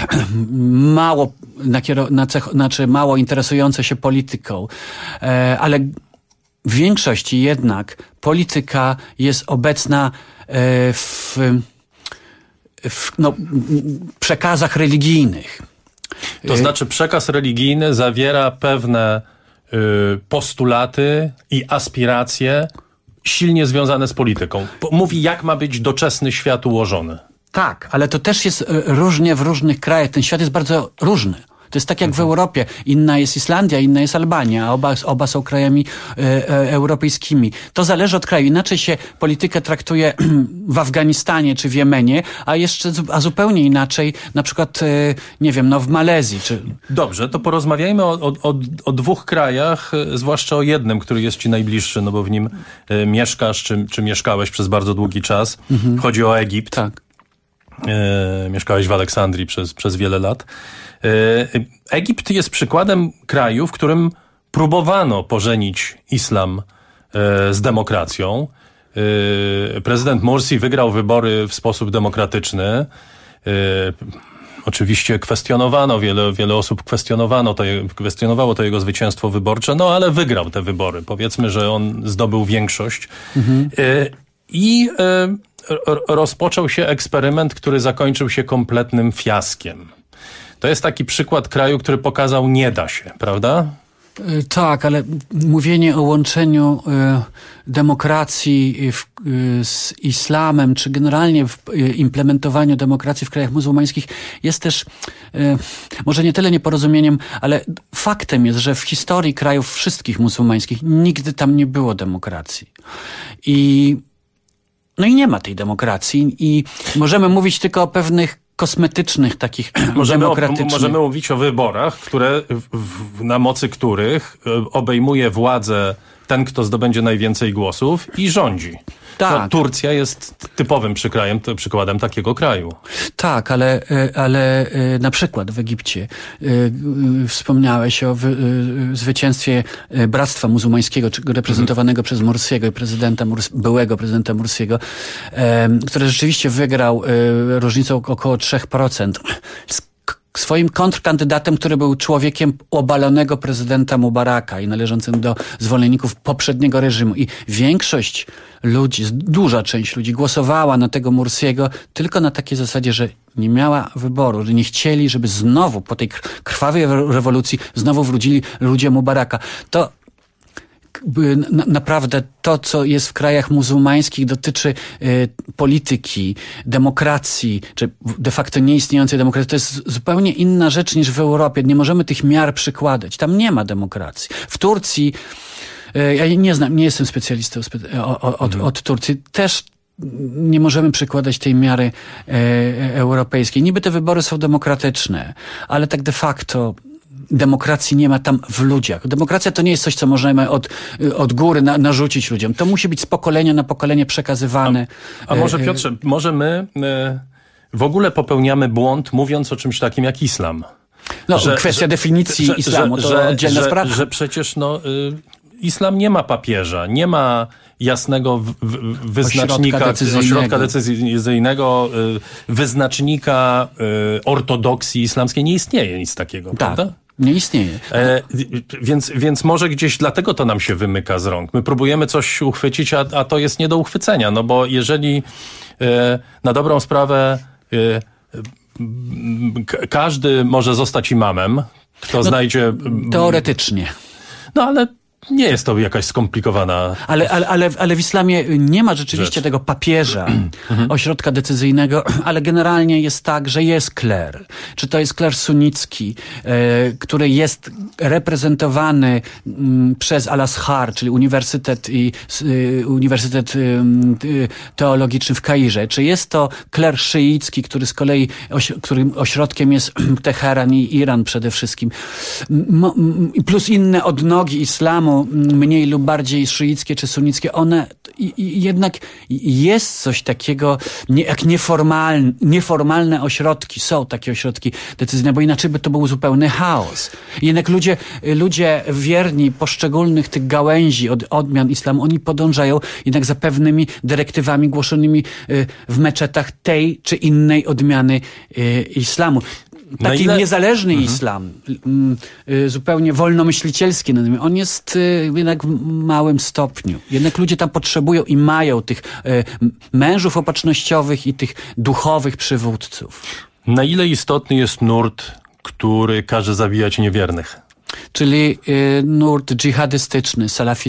mało interesujące się polityką, ale w większości jednak polityka jest obecna w przekazach religijnych. To znaczy przekaz religijny zawiera pewne postulaty i aspiracje silnie związane z polityką. Mówi, jak ma być doczesny świat ułożony. Tak, ale to też jest różnie w różnych krajach. Ten świat jest bardzo różny. To jest tak jak w Europie. Inna jest Islandia, inna jest Albania, a oba są krajami europejskimi. To zależy od kraju. Inaczej się politykę traktuje w Afganistanie czy w Jemenie, a zupełnie inaczej na przykład, nie wiem, w Malezji. Dobrze, to porozmawiajmy o dwóch krajach, zwłaszcza o jednym, który jest ci najbliższy, bo w nim mieszkasz, czy mieszkałeś przez bardzo długi czas. Chodzi o Egipt. Tak. Mieszkałeś w Aleksandrii przez wiele lat. Egipt jest przykładem kraju, w którym próbowano pożenić islam z demokracją. Prezydent Mursi wygrał wybory w sposób demokratyczny. Oczywiście kwestionowano, wiele osób kwestionowało to jego zwycięstwo wyborcze, ale wygrał te wybory. Powiedzmy, że on zdobył większość. I rozpoczął się eksperyment, który zakończył się kompletnym fiaskiem. To jest taki przykład kraju, który pokazał, nie da się, prawda? Tak, ale mówienie o łączeniu demokracji z islamem, czy generalnie w implementowaniu demokracji w krajach muzułmańskich jest też może nie tyle nieporozumieniem, ale faktem jest, że w historii krajów wszystkich muzułmańskich nigdy tam nie było demokracji. I nie ma tej demokracji i możemy mówić tylko o pewnych kosmetycznych takich demokratycznych. Możemy mówić o wyborach, na mocy których obejmuje władzę ten, kto zdobędzie najwięcej głosów i rządzi. Tak. Turcja jest typowym przykładem takiego kraju. Tak, ale na przykład w Egipcie wspomniałeś o zwycięstwie Bractwa Muzułmańskiego, reprezentowanego przez Mursiego i byłego prezydenta Mursiego, który rzeczywiście wygrał różnicą około 3%. Swoim kontrkandydatem, który był człowiekiem obalonego prezydenta Mubaraka i należącym do zwolenników poprzedniego reżimu. I większość ludzi, duża część ludzi głosowała na tego Mursiego tylko na takiej zasadzie, że nie miała wyboru, że nie chcieli, żeby znowu po tej krwawej rewolucji znowu wrócili ludzie Mubaraka. To naprawdę to, co jest w krajach muzułmańskich, dotyczy polityki, demokracji, czy de facto nieistniejącej demokracji. To jest zupełnie inna rzecz niż w Europie. Nie możemy tych miar przykładać. Tam nie ma demokracji. W Turcji, ja nie jestem specjalistą od Turcji, też nie możemy przykładać tej miary europejskiej. Niby te wybory są demokratyczne, ale tak de facto demokracji nie ma tam w ludziach. Demokracja to nie jest coś, co możemy od góry narzucić ludziom. To musi być z pokolenia na pokolenie przekazywane. A może, Piotrze, może my w ogóle popełniamy błąd, mówiąc o czymś takim jak islam? Kwestia definicji islamu to oddzielna sprawa. Że przecież islam nie ma papieża, nie ma jasnego wyznacznika, ośrodka decyzyjnego, wyznacznika ortodoksji islamskiej. Nie istnieje nic takiego, prawda? Nie istnieje. Więc może gdzieś dlatego to nam się wymyka z rąk. My próbujemy coś uchwycić, a to jest nie do uchwycenia, bo jeżeli na dobrą sprawę każdy może zostać imamem, kto znajdzie... Teoretycznie. Ale nie jest to jakaś skomplikowana Ale w islamie nie ma rzeczywiście tego papieża, ośrodka decyzyjnego, ale generalnie jest tak, że jest kler. Czy to jest kler sunnicki, który jest reprezentowany przez Al-Azhar, czyli Uniwersytet Teologiczny w Kairze. Czy jest to kler szyicki, który z kolei którym ośrodkiem jest Teheran i Iran przede wszystkim. Plus inne odnogi islamu, mniej lub bardziej szyickie czy sunnickie, one jednak jest coś takiego jak nieformalne ośrodki. Są takie ośrodki decyzyjne, bo inaczej by to był zupełny chaos. Jednak ludzie wierni poszczególnych tych gałęzi odmian islamu, oni podążają jednak za pewnymi dyrektywami głoszonymi w meczetach tej czy innej odmiany islamu. Taki niezależny islam, zupełnie wolnomyślicielski, on jest jednak w małym stopniu. Jednak ludzie tam potrzebują i mają tych mężów opatrznościowych i tych duchowych przywódców. Na ile istotny jest nurt, który każe zabijać niewiernych? Czyli nurt dżihadystyczny,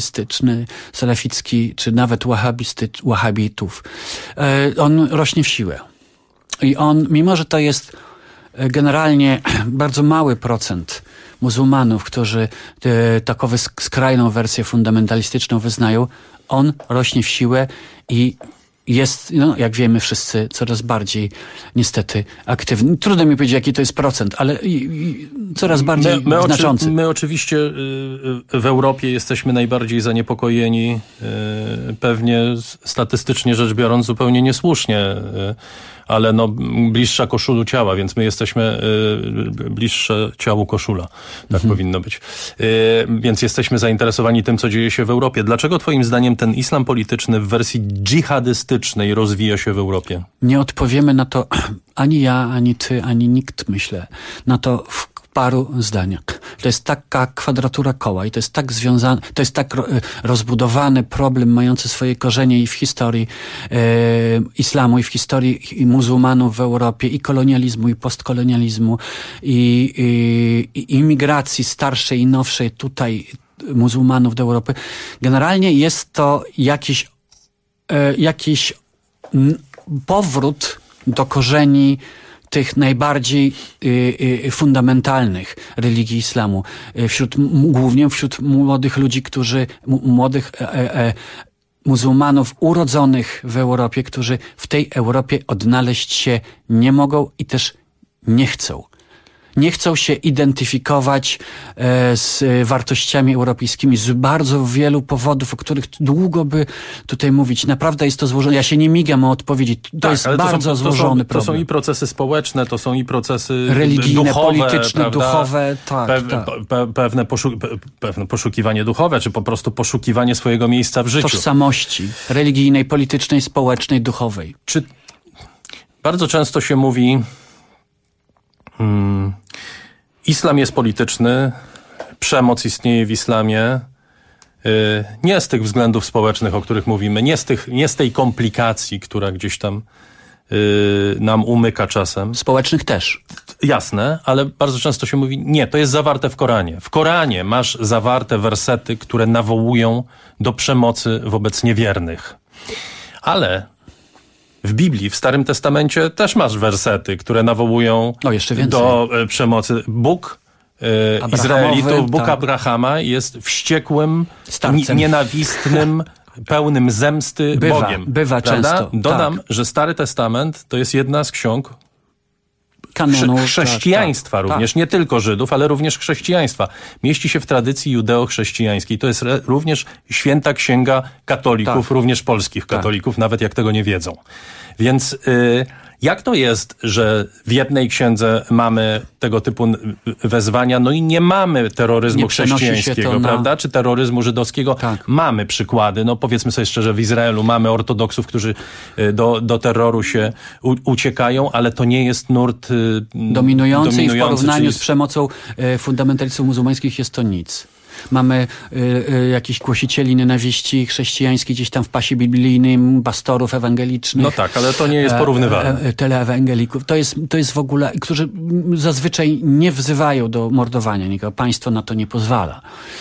salaficki, czy nawet wahabitów. On rośnie w siłę. I on, mimo że to jest generalnie bardzo mały procent muzułmanów, którzy takową skrajną wersję fundamentalistyczną wyznają, on rośnie w siłę i jest, jak wiemy wszyscy, coraz bardziej niestety aktywny. Trudno mi powiedzieć, jaki to jest procent, ale coraz bardziej znaczący. My oczywiście w Europie jesteśmy najbardziej zaniepokojeni, pewnie statystycznie rzecz biorąc zupełnie niesłusznie, ale bliższa koszulu ciała, więc my jesteśmy bliższe ciału koszula. Tak powinno być. Więc jesteśmy zainteresowani tym, co dzieje się w Europie. Dlaczego twoim zdaniem ten islam polityczny w wersji dżihadystycznej rozwija się w Europie? Nie odpowiemy na to ani ja, ani ty, ani nikt, myślę, na to w paru zdaniach. To jest taka kwadratura koła i to jest tak związane, to jest tak rozbudowany problem mający swoje korzenie i w historii islamu, i w historii muzułmanów w Europie, i kolonializmu, i postkolonializmu, i imigracji starszej i nowszej tutaj muzułmanów do Europy. Generalnie jest to jakiś powrót do korzeni tych najbardziej fundamentalnych religii islamu. Głównie wśród młodych ludzi, młodych muzułmanów urodzonych w Europie, którzy w tej Europie odnaleźć się nie mogą i też nie chcą. Nie chcą się identyfikować z wartościami europejskimi z bardzo wielu powodów, o których długo by tutaj mówić. Naprawdę jest to złożone. Ja się nie migam o odpowiedzi. To jest bardzo złożony problem. To są i procesy społeczne, to są i procesy religijne, duchowe, polityczne, prawda? duchowe. Pewne poszukiwanie duchowe, czy po prostu poszukiwanie swojego miejsca w życiu. Tożsamości religijnej, politycznej, społecznej, duchowej. Czy bardzo często się mówi... Islam jest polityczny, przemoc istnieje w islamie, nie z tych względów społecznych, o których mówimy, nie z tej komplikacji, która gdzieś tam nam umyka czasem. Społecznych też. Jasne, ale bardzo często się mówi, nie, to jest zawarte w Koranie. W Koranie masz zawarte wersety, które nawołują do przemocy wobec niewiernych. Ale w Biblii, w Starym Testamencie też masz wersety, które nawołują do przemocy. Bóg Izraelitów, Bóg Abrahama jest wściekłym, nienawistnym, pełnym zemsty Bogiem. Bywa często. Dodam, że Stary Testament to jest jedna z ksiąg kanonu chrześcijaństwa również, nie tylko Żydów, ale również chrześcijaństwa. Mieści się w tradycji judeo-chrześcijańskiej. To jest również święta księga katolików, również polskich katolików, nawet jak tego nie wiedzą. Więc jak to jest, że w jednej księdze mamy tego typu wezwania, no i nie mamy terroryzmu chrześcijańskiego, prawda? Czy terroryzmu żydowskiego? Mamy przykłady. No powiedzmy sobie szczerze, w Izraelu mamy ortodoksów, którzy do terroru się uciekają, ale to nie jest nurt dominujący i w porównaniu z przemocą fundamentalistów muzułmańskich jest to nic. Mamy jakichś głosicieli nienawiści chrześcijańskiej gdzieś tam w pasie biblijnym, pastorów ewangelicznych. No tak, ale to nie jest porównywalne. Teleewangelików. To jest w ogóle, którzy zazwyczaj nie wzywają do mordowania nikogo. Państwo na to nie pozwala.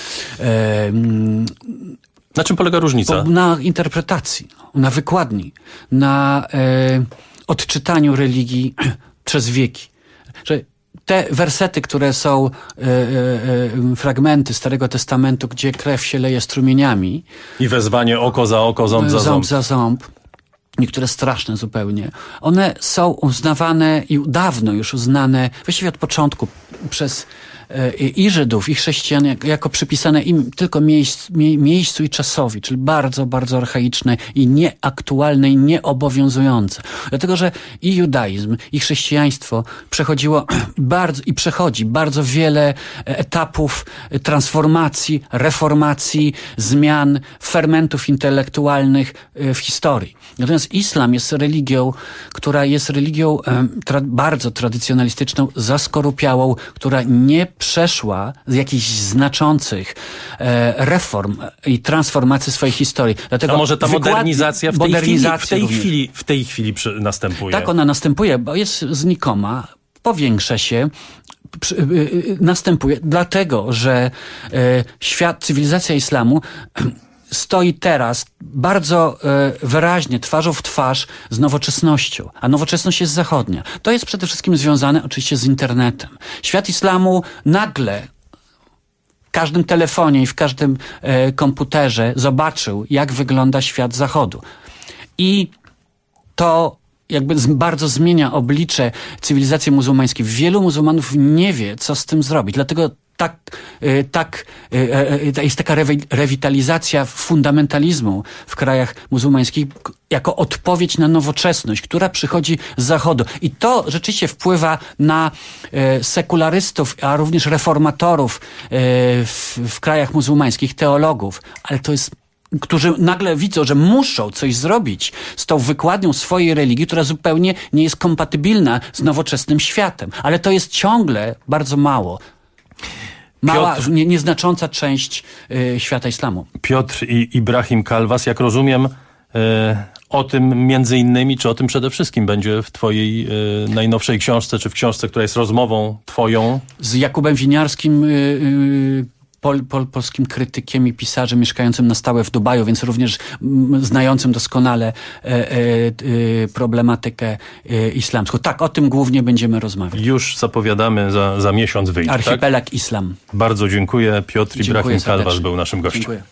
Na czym polega różnica? Na interpretacji, na wykładni, na odczytaniu religii przez wieki. Że te wersety, które są fragmenty Starego Testamentu, gdzie krew się leje strumieniami. I wezwanie oko za oko, ząb za ząb. Ząb za ząb. Niektóre straszne zupełnie. One są uznawane i dawno już uznane, właściwie od początku przez i Żydów, i chrześcijan jako przypisane im tylko miejscu i czasowi, czyli bardzo, bardzo archaiczne i nieaktualne i nieobowiązujące. Dlatego, że i judaizm, i chrześcijaństwo przechodziło przechodzi bardzo wiele etapów transformacji, reformacji, zmian, fermentów intelektualnych w historii. Natomiast islam jest religią, która jest religią bardzo tradycjonalistyczną, zaskorupiałą, która nie przeszła z jakichś znaczących reform i transformacji swojej historii. Dlatego a może ta modernizacja w tej chwili następuje? Tak, ona następuje, bo jest znikoma, powiększa się, następuje, dlatego, że cywilizacja islamu stoi teraz bardzo wyraźnie, twarzą w twarz z nowoczesnością, a nowoczesność jest zachodnia. To jest przede wszystkim związane oczywiście z internetem. Świat islamu nagle w każdym telefonie i w każdym komputerze zobaczył, jak wygląda świat zachodu. I to jakby bardzo zmienia oblicze cywilizacji muzułmańskiej. Wielu muzułmanów nie wie, co z tym zrobić. Dlatego jest taka rewitalizacja fundamentalizmu w krajach muzułmańskich jako odpowiedź na nowoczesność, która przychodzi z zachodu. I to rzeczywiście wpływa na sekularystów, a również reformatorów w krajach muzułmańskich, teologów. Ale to jest którzy nagle widzą, że muszą coś zrobić z tą wykładnią swojej religii, która zupełnie nie jest kompatybilna z nowoczesnym światem. Ale to jest ciągle bardzo mało. Mała, nieznacząca część świata islamu. Piotr Ibrahim Kalwas, jak rozumiem, o tym między innymi, czy o tym przede wszystkim będzie w twojej najnowszej książce, czy w książce, która jest rozmową twoją? Z Jakubem Winiarskim, polskim krytykiem i pisarzem mieszkającym na stałe w Dubaju, więc również znającym doskonale problematykę islamską. Tak, o tym głównie będziemy rozmawiać. Już zapowiadamy, za miesiąc wyjdzie. Archipelag tak? Islam. Bardzo dziękuję. Piotr Ibrahim Kalwas był naszym gościem. Dziękuję.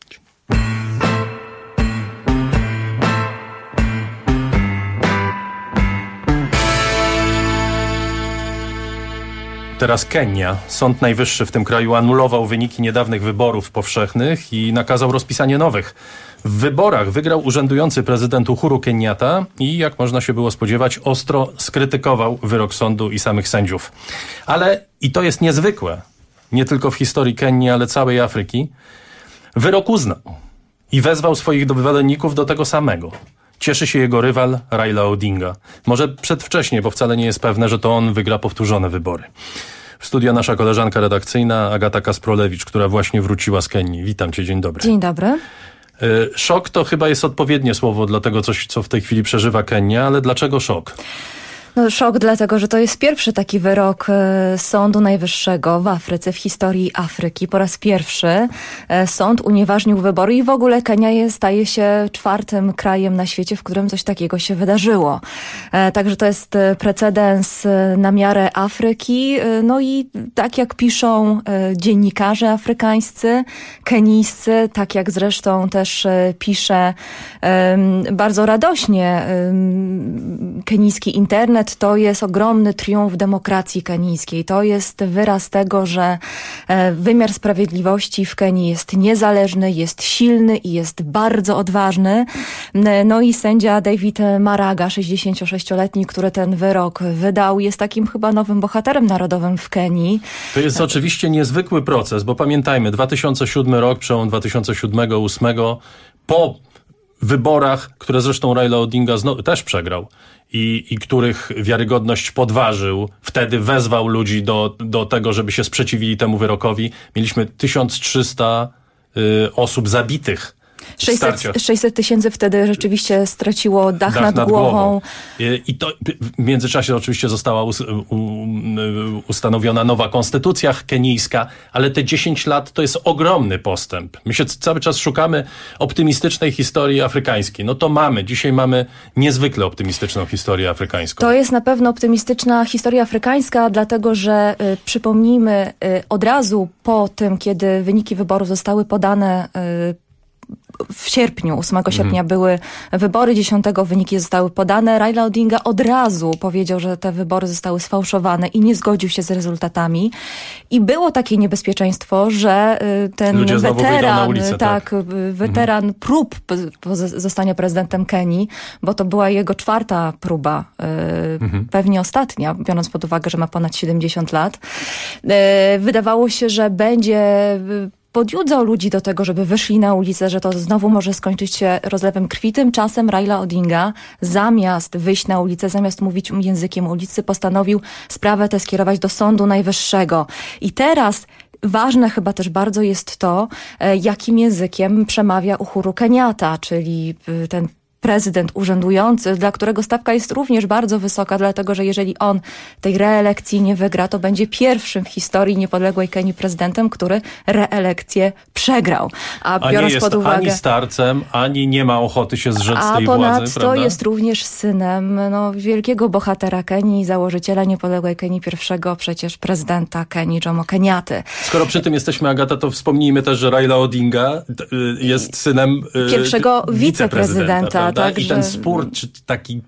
Teraz Kenia. Sąd Najwyższy w tym kraju anulował wyniki niedawnych wyborów powszechnych i nakazał rozpisanie nowych. W wyborach wygrał urzędujący prezydent Uhuru Kenyatta i, jak można się było spodziewać, ostro skrytykował wyrok sądu i samych sędziów. Ale, i to jest niezwykłe, nie tylko w historii Kenii, ale całej Afryki, wyrok uznał i wezwał swoich zwolenników do tego samego. Cieszy się jego rywal Raila Odinga. Może przedwcześnie, bo wcale nie jest pewne, że to on wygra powtórzone wybory. W studio nasza koleżanka redakcyjna Agata Kasprolewicz, która właśnie wróciła z Kenii. Witam cię, dzień dobry. Dzień dobry. Szok to chyba jest odpowiednie słowo dla tego, co w tej chwili przeżywa Kenia, ale dlaczego szok? No, szok dlatego, że to jest pierwszy taki wyrok Sądu Najwyższego w Afryce, w historii Afryki. Po raz pierwszy sąd unieważnił wybory i w ogóle Kenia staje się czwartym krajem na świecie, w którym coś takiego się wydarzyło. Także to jest precedens na miarę Afryki. No i tak jak piszą dziennikarze afrykańscy, kenijscy, tak jak zresztą też pisze bardzo radośnie kenijski internet, to jest ogromny triumf demokracji kenijskiej. To jest wyraz tego, że wymiar sprawiedliwości w Kenii jest niezależny, jest silny i jest bardzo odważny. No i sędzia David Maraga, 66-letni, który ten wyrok wydał, jest takim chyba nowym bohaterem narodowym w Kenii. To jest oczywiście niezwykły proces, bo pamiętajmy, 2007 rok, przełom 2007-2008, po wyborach, które zresztą Raila Odinga też przegrał i których wiarygodność podważył, wtedy wezwał ludzi do tego, żeby się sprzeciwili temu wyrokowi. Mieliśmy 1300 osób zabitych. 600 tysięcy wtedy rzeczywiście straciło dach nad głową. I to w międzyczasie oczywiście została ustanowiona nowa konstytucja kenijska, ale te 10 lat to jest ogromny postęp. My się cały czas szukamy optymistycznej historii afrykańskiej. No to dzisiaj mamy niezwykle optymistyczną historię afrykańską. To jest na pewno optymistyczna historia afrykańska, dlatego że przypomnijmy, od razu po tym, kiedy wyniki wyborów zostały podane w sierpniu, 8 sierpnia były wybory, 10 wyniki zostały podane. Raila Odinga od razu powiedział, że te wybory zostały sfałszowane i nie zgodził się z rezultatami. I było takie niebezpieczeństwo, że ten weteran prób zostania prezydentem Kenii, bo to była jego 4. próba, pewnie ostatnia, biorąc pod uwagę, że ma ponad 70 lat. Wydawało się, że będzie podjudzał ludzi do tego, żeby wyszli na ulicę, że to znowu może skończyć się rozlewem krwi. Tymczasem Raila Odinga zamiast wyjść na ulicę, zamiast mówić językiem ulicy, postanowił sprawę tę skierować do Sądu Najwyższego. I teraz ważne chyba też bardzo jest to, jakim językiem przemawia Uhuru Kenyatta, czyli ten prezydent urzędujący, dla którego stawka jest również bardzo wysoka, dlatego że jeżeli on tej reelekcji nie wygra, to będzie pierwszym w historii niepodległej Kenii prezydentem, który reelekcję przegrał. A biorąc nie jest pod uwagę, ani starcem, ani nie ma ochoty się zrzec tej władzy. A ponadto jest również synem wielkiego bohatera Kenii, założyciela niepodległej Kenii, pierwszego przecież prezydenta Kenii, Jomo Kenyaty. Skoro przy tym jesteśmy, Agata, to wspomnijmy też, że Raila Odinga jest synem pierwszego wiceprezydenta. I ten spór, czy taki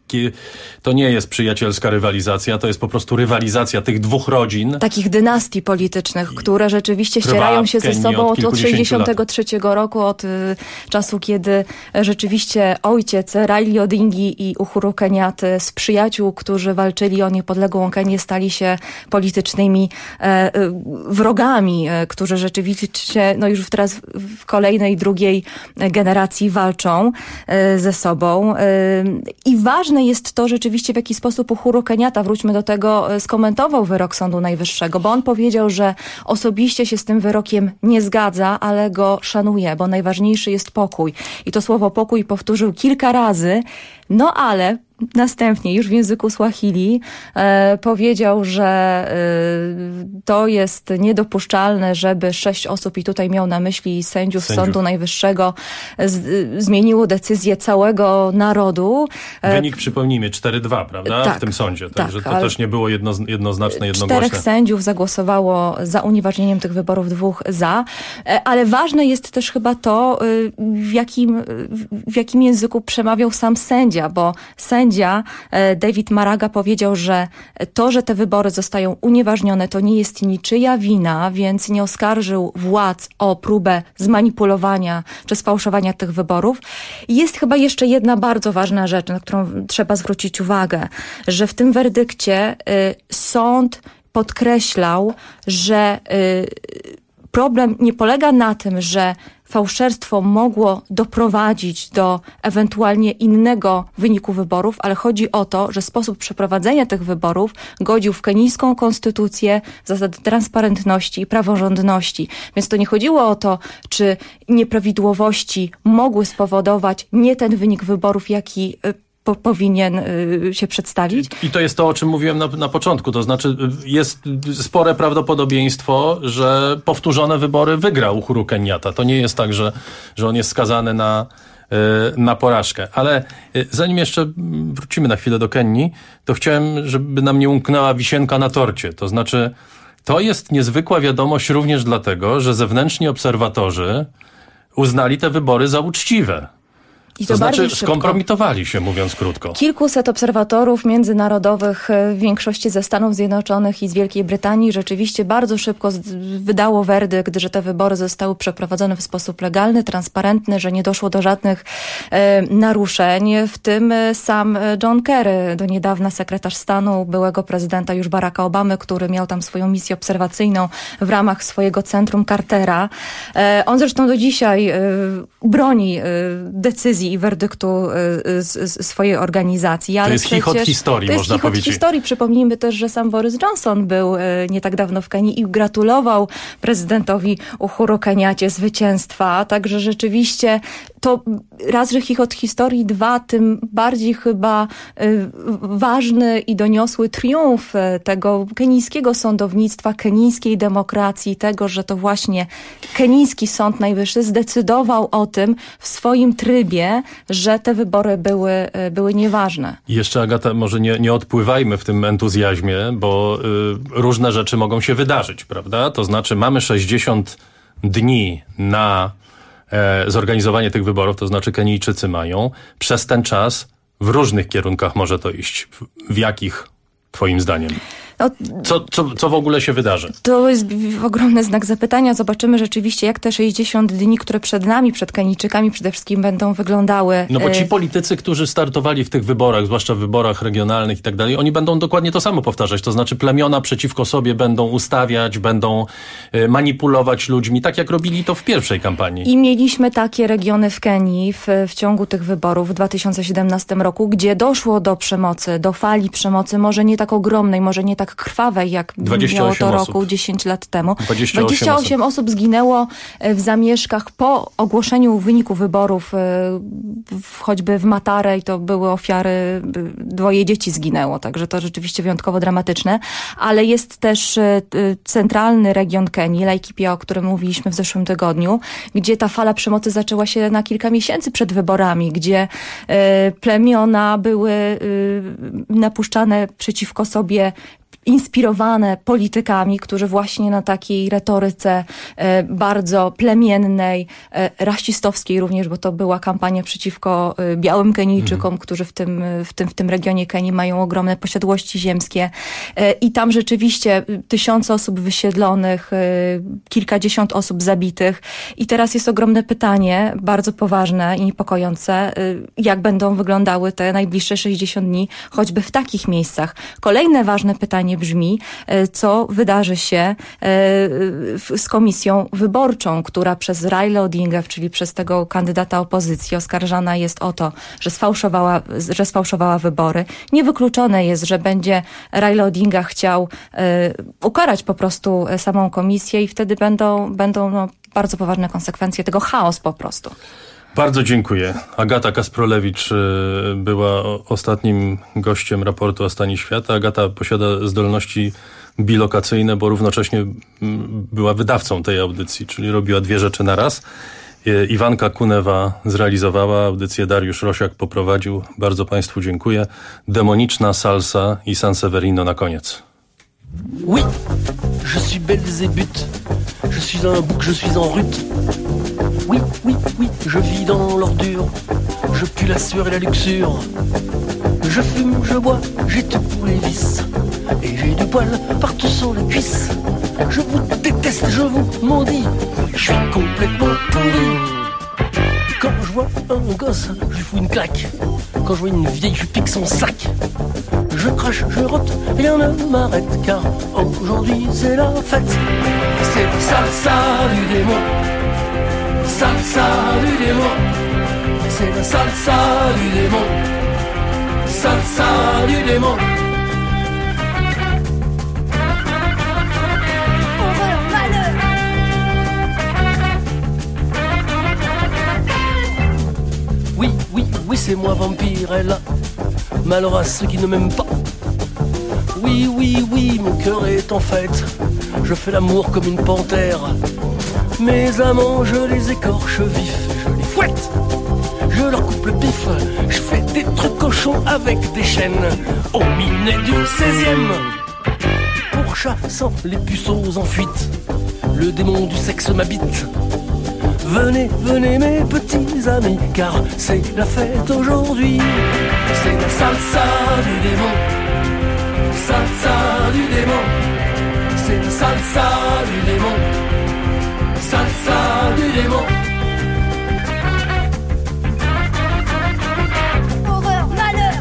to nie jest przyjacielska rywalizacja, to jest po prostu rywalizacja tych dwóch rodzin. Takich dynastii politycznych, które rzeczywiście ścierają się ze sobą od 1963 roku, od czasu, kiedy rzeczywiście ojciec Raili Odingi i Uhuru Kenyaty z przyjaciół, którzy walczyli o niepodległą Kenię, stali się politycznymi wrogami, którzy rzeczywiście już teraz w kolejnej, drugiej generacji walczą ze sobą. I ważne jest to rzeczywiście, w jaki sposób Uhuru Kenyatta, wróćmy do tego, skomentował wyrok Sądu Najwyższego, bo on powiedział, że osobiście się z tym wyrokiem nie zgadza, ale go szanuje, bo najważniejszy jest pokój. I to słowo pokój powtórzył kilka razy, ale następnie już w języku Swahili powiedział, że to jest niedopuszczalne, żeby 6 osób, i tutaj miał na myśli sędziów Sądu Najwyższego, zmieniło decyzję całego narodu. Wynik, przypomnijmy, 4-2, prawda? Tak, w tym sądzie. Także to też nie było jednoznaczne, jednogłośne. 4 sędziów zagłosowało za unieważnieniem tych wyborów, 2 za. Ale ważne jest też chyba to, w jakim języku przemawiał sam sędzia, bo sędzia David Maraga powiedział, że to, że te wybory zostają unieważnione, to nie jest niczyja wina, więc nie oskarżył władz o próbę zmanipulowania czy sfałszowania tych wyborów. I jest chyba jeszcze jedna bardzo ważna rzecz, na którą trzeba zwrócić uwagę, że w tym werdykcie sąd podkreślał, że problem nie polega na tym, że fałszerstwo mogło doprowadzić do ewentualnie innego wyniku wyborów, ale chodzi o to, że sposób przeprowadzenia tych wyborów godził w kenijską konstytucję, w zasady transparentności i praworządności. Więc to nie chodziło o to, czy nieprawidłowości mogły spowodować nie ten wynik wyborów, jaki powinien się przedstawić. I to jest to, o czym mówiłem na początku. To znaczy jest spore prawdopodobieństwo, że powtórzone wybory wygra Uhuru Kenyatta. To nie jest tak, że on jest skazany na porażkę. Ale zanim jeszcze wrócimy na chwilę do Kenii, to chciałem, żeby nam nie umknęła wisienka na torcie. To znaczy to jest niezwykła wiadomość również dlatego, że zewnętrzni obserwatorzy uznali te wybory za uczciwe. I to znaczy skompromitowali się, mówiąc krótko. Kilkuset obserwatorów międzynarodowych, w większości ze Stanów Zjednoczonych i z Wielkiej Brytanii, rzeczywiście bardzo szybko wydało werdykt, że te wybory zostały przeprowadzone w sposób legalny, transparentny, że nie doszło do żadnych naruszeń. W tym sam John Kerry, do niedawna sekretarz stanu byłego prezydenta już Baracka Obamy, który miał tam swoją misję obserwacyjną w ramach swojego centrum Cartera. On zresztą do dzisiaj broni decyzji i werdyktu swojej organizacji. Ale to jest chichot historii, można powiedzieć. To jest chichot historii. Przypomnijmy też, że sam Boris Johnson był nie tak dawno w Kenii i gratulował prezydentowi Uhuru Keniacie zwycięstwa. Także rzeczywiście to raz, że chichot historii, dwa, tym bardziej chyba ważny i doniosły triumf tego kenijskiego sądownictwa, kenijskiej demokracji, tego, że to właśnie kenijski Sąd Najwyższy zdecydował o tym w swoim trybie, że te wybory były nieważne. I jeszcze, Agata, może nie odpływajmy w tym entuzjazmie, bo różne rzeczy mogą się wydarzyć, prawda? To znaczy mamy 60 dni na zorganizowanie tych wyborów, to znaczy Kenijczycy mają. Przez ten czas w różnych kierunkach może to iść. W jakich, twoim zdaniem? Co w ogóle się wydarzy? To jest ogromny znak zapytania. Zobaczymy rzeczywiście, jak te 60 dni, które przed nami, przed Kenijczykami przede wszystkim będą wyglądały. No bo ci politycy, którzy startowali w tych wyborach, zwłaszcza w wyborach regionalnych i tak dalej, oni będą dokładnie to samo powtarzać. To znaczy plemiona przeciwko sobie będą ustawiać, będą manipulować ludźmi, tak jak robili to w pierwszej kampanii. I mieliśmy takie regiony w Kenii w ciągu tych wyborów w 2017 roku, gdzie doszło do przemocy, do fali przemocy, może nie tak ogromnej, może nie tak krwawej, jak miało to roku 10 lat temu. 28 osób zginęło w zamieszkach po ogłoszeniu wyniku wyborów, choćby w Matare, i to były ofiary, 2 dzieci zginęło, także to rzeczywiście wyjątkowo dramatyczne. Ale jest też centralny region Kenii, Laikipia, o którym mówiliśmy w zeszłym tygodniu, gdzie ta fala przemocy zaczęła się na kilka miesięcy przed wyborami, gdzie plemiona były napuszczane przeciwko sobie, inspirowane politykami, którzy właśnie na takiej retoryce bardzo plemiennej, rasistowskiej również, bo to była kampania przeciwko białym Kenijczykom, którzy w tym regionie Kenii mają ogromne posiadłości ziemskie. I tam rzeczywiście tysiące osób wysiedlonych, kilkadziesiąt osób zabitych. I teraz jest ogromne pytanie, bardzo poważne i niepokojące, jak będą wyglądały te najbliższe 60 dni, choćby w takich miejscach. Kolejne ważne pytanie brzmi, co wydarzy się z komisją wyborczą, która przez Raila Odinga, czyli przez tego kandydata opozycji, oskarżana jest o to, że sfałszowała wybory. Niewykluczone jest, że będzie Raila Odinga chciał ukarać po prostu samą komisję i wtedy będą bardzo poważne konsekwencje tego, chaos po prostu. Bardzo dziękuję. Agata Kasprolewicz była ostatnim gościem raportu o stanie świata. Agata posiada zdolności bilokacyjne, bo równocześnie była wydawcą tej audycji, czyli robiła 2 rzeczy na raz. Iwanka Kunewa zrealizowała audycję, Dariusz Rosiak poprowadził. Bardzo Państwu dziękuję. Demoniczna salsa i San Severino na koniec. Oui, je suis Belzébuth. Je suis un bouc, je suis en rut. Oui, oui, oui, je vis dans l'ordure. Je pue la sueur et la luxure. Je fume, je bois, j'ai tout pour les vices. Et j'ai du poil partout sur les cuisses. Je vous déteste, je vous maudis. Je suis complètement pourri. Quand je vois un gosse, je lui fous une claque. Quand je vois une vieille, je pique son sac. Je crache, je rote, rien ne m'arrête. Car aujourd'hui c'est la fête. C'est la salsa du démon. Salsa du démon. C'est la salsa du démon. Salsa du démon. Oui, oui, oui, c'est moi Vampirella. Malheur à ceux qui ne m'aiment pas. Oui, oui, oui, mon cœur est en fête. Je fais l'amour comme une panthère. Mes amants, je les écorche vifs, je les fouette. Je leur coupe le pif. Je fais des trucs cochons avec des chaînes. Au minet du 16e. Pourchassant les puceaux en fuite. Le démon du sexe m'habite. Venez, venez mes petits amis, car c'est la fête aujourd'hui. C'est la salsa du démon, salsa du démon. C'est la salsa du démon, salsa du démon. Horreur, malheur.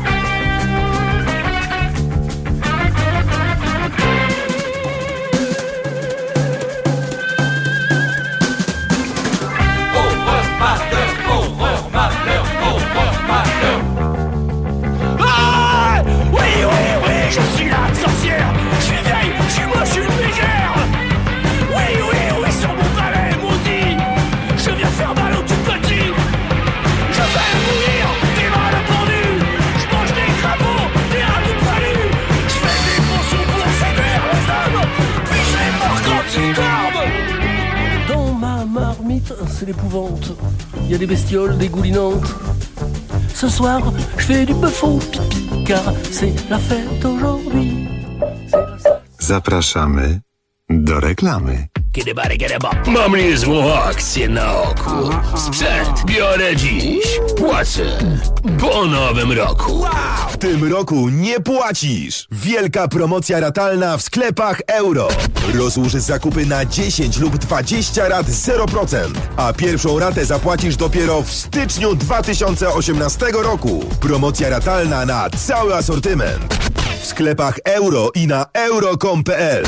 Ah oui, oui, oui, je suis la sorcière. Je suis vieille, je suis moche, je suis une mégère. Oui, oui, oui, sur mon palais maudit. Je viens faire mal au tout petit. Je vais mourir, des mâles pendus. Je mange des crapauds, des rats tout palus. Je fais des potions pour séduire les hommes. Puis je les mords quand ils cornent. Dans ma marmite, c'est l'épouvante. Il y a des bestioles dégoulinantes. Ce soir, je fais du bœuf au pipi, car c'est la fête aujourd'hui. Zapraszamy do reklamy. Mam niezłą akcję na oku. Sprzęt biorę dziś. Płacę po nowym roku. W tym roku nie płacisz! Wielka promocja ratalna w sklepach Euro. Rozłóż zakupy na 10 lub 20 rat 0%, a pierwszą ratę zapłacisz dopiero w styczniu 2018 roku. Promocja ratalna na cały asortyment. W sklepach Euro i na euro.com.pl.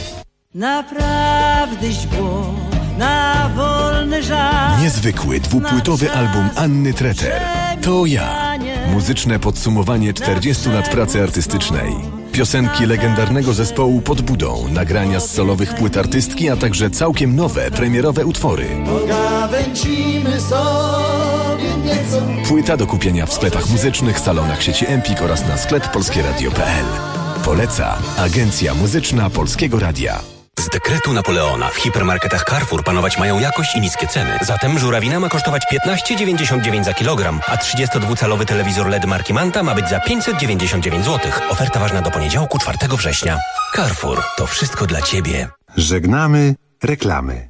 Naprawdę źło na wolny żar. Niezwykły dwupłytowy album Anny Treter. To ja. Muzyczne podsumowanie 40 lat pracy artystycznej. Piosenki legendarnego zespołu Pod Budą, nagrania z solowych płyt artystki, a także całkiem nowe, premierowe utwory. Pogawędzimy sobie nieco. Płyta do kupienia w sklepach muzycznych, salonach sieci Empik oraz na sklep polskieradio.pl. Poleca Agencja Muzyczna Polskiego Radia. Z dekretu Napoleona w hipermarketach Carrefour panować mają jakość i niskie ceny. Zatem żurawina ma kosztować 15,99 za kilogram, a 32-calowy telewizor LED marki Manta ma być za 599 zł. Oferta ważna do poniedziałku 4 września. Carrefour, to wszystko dla Ciebie. Żegnamy reklamy.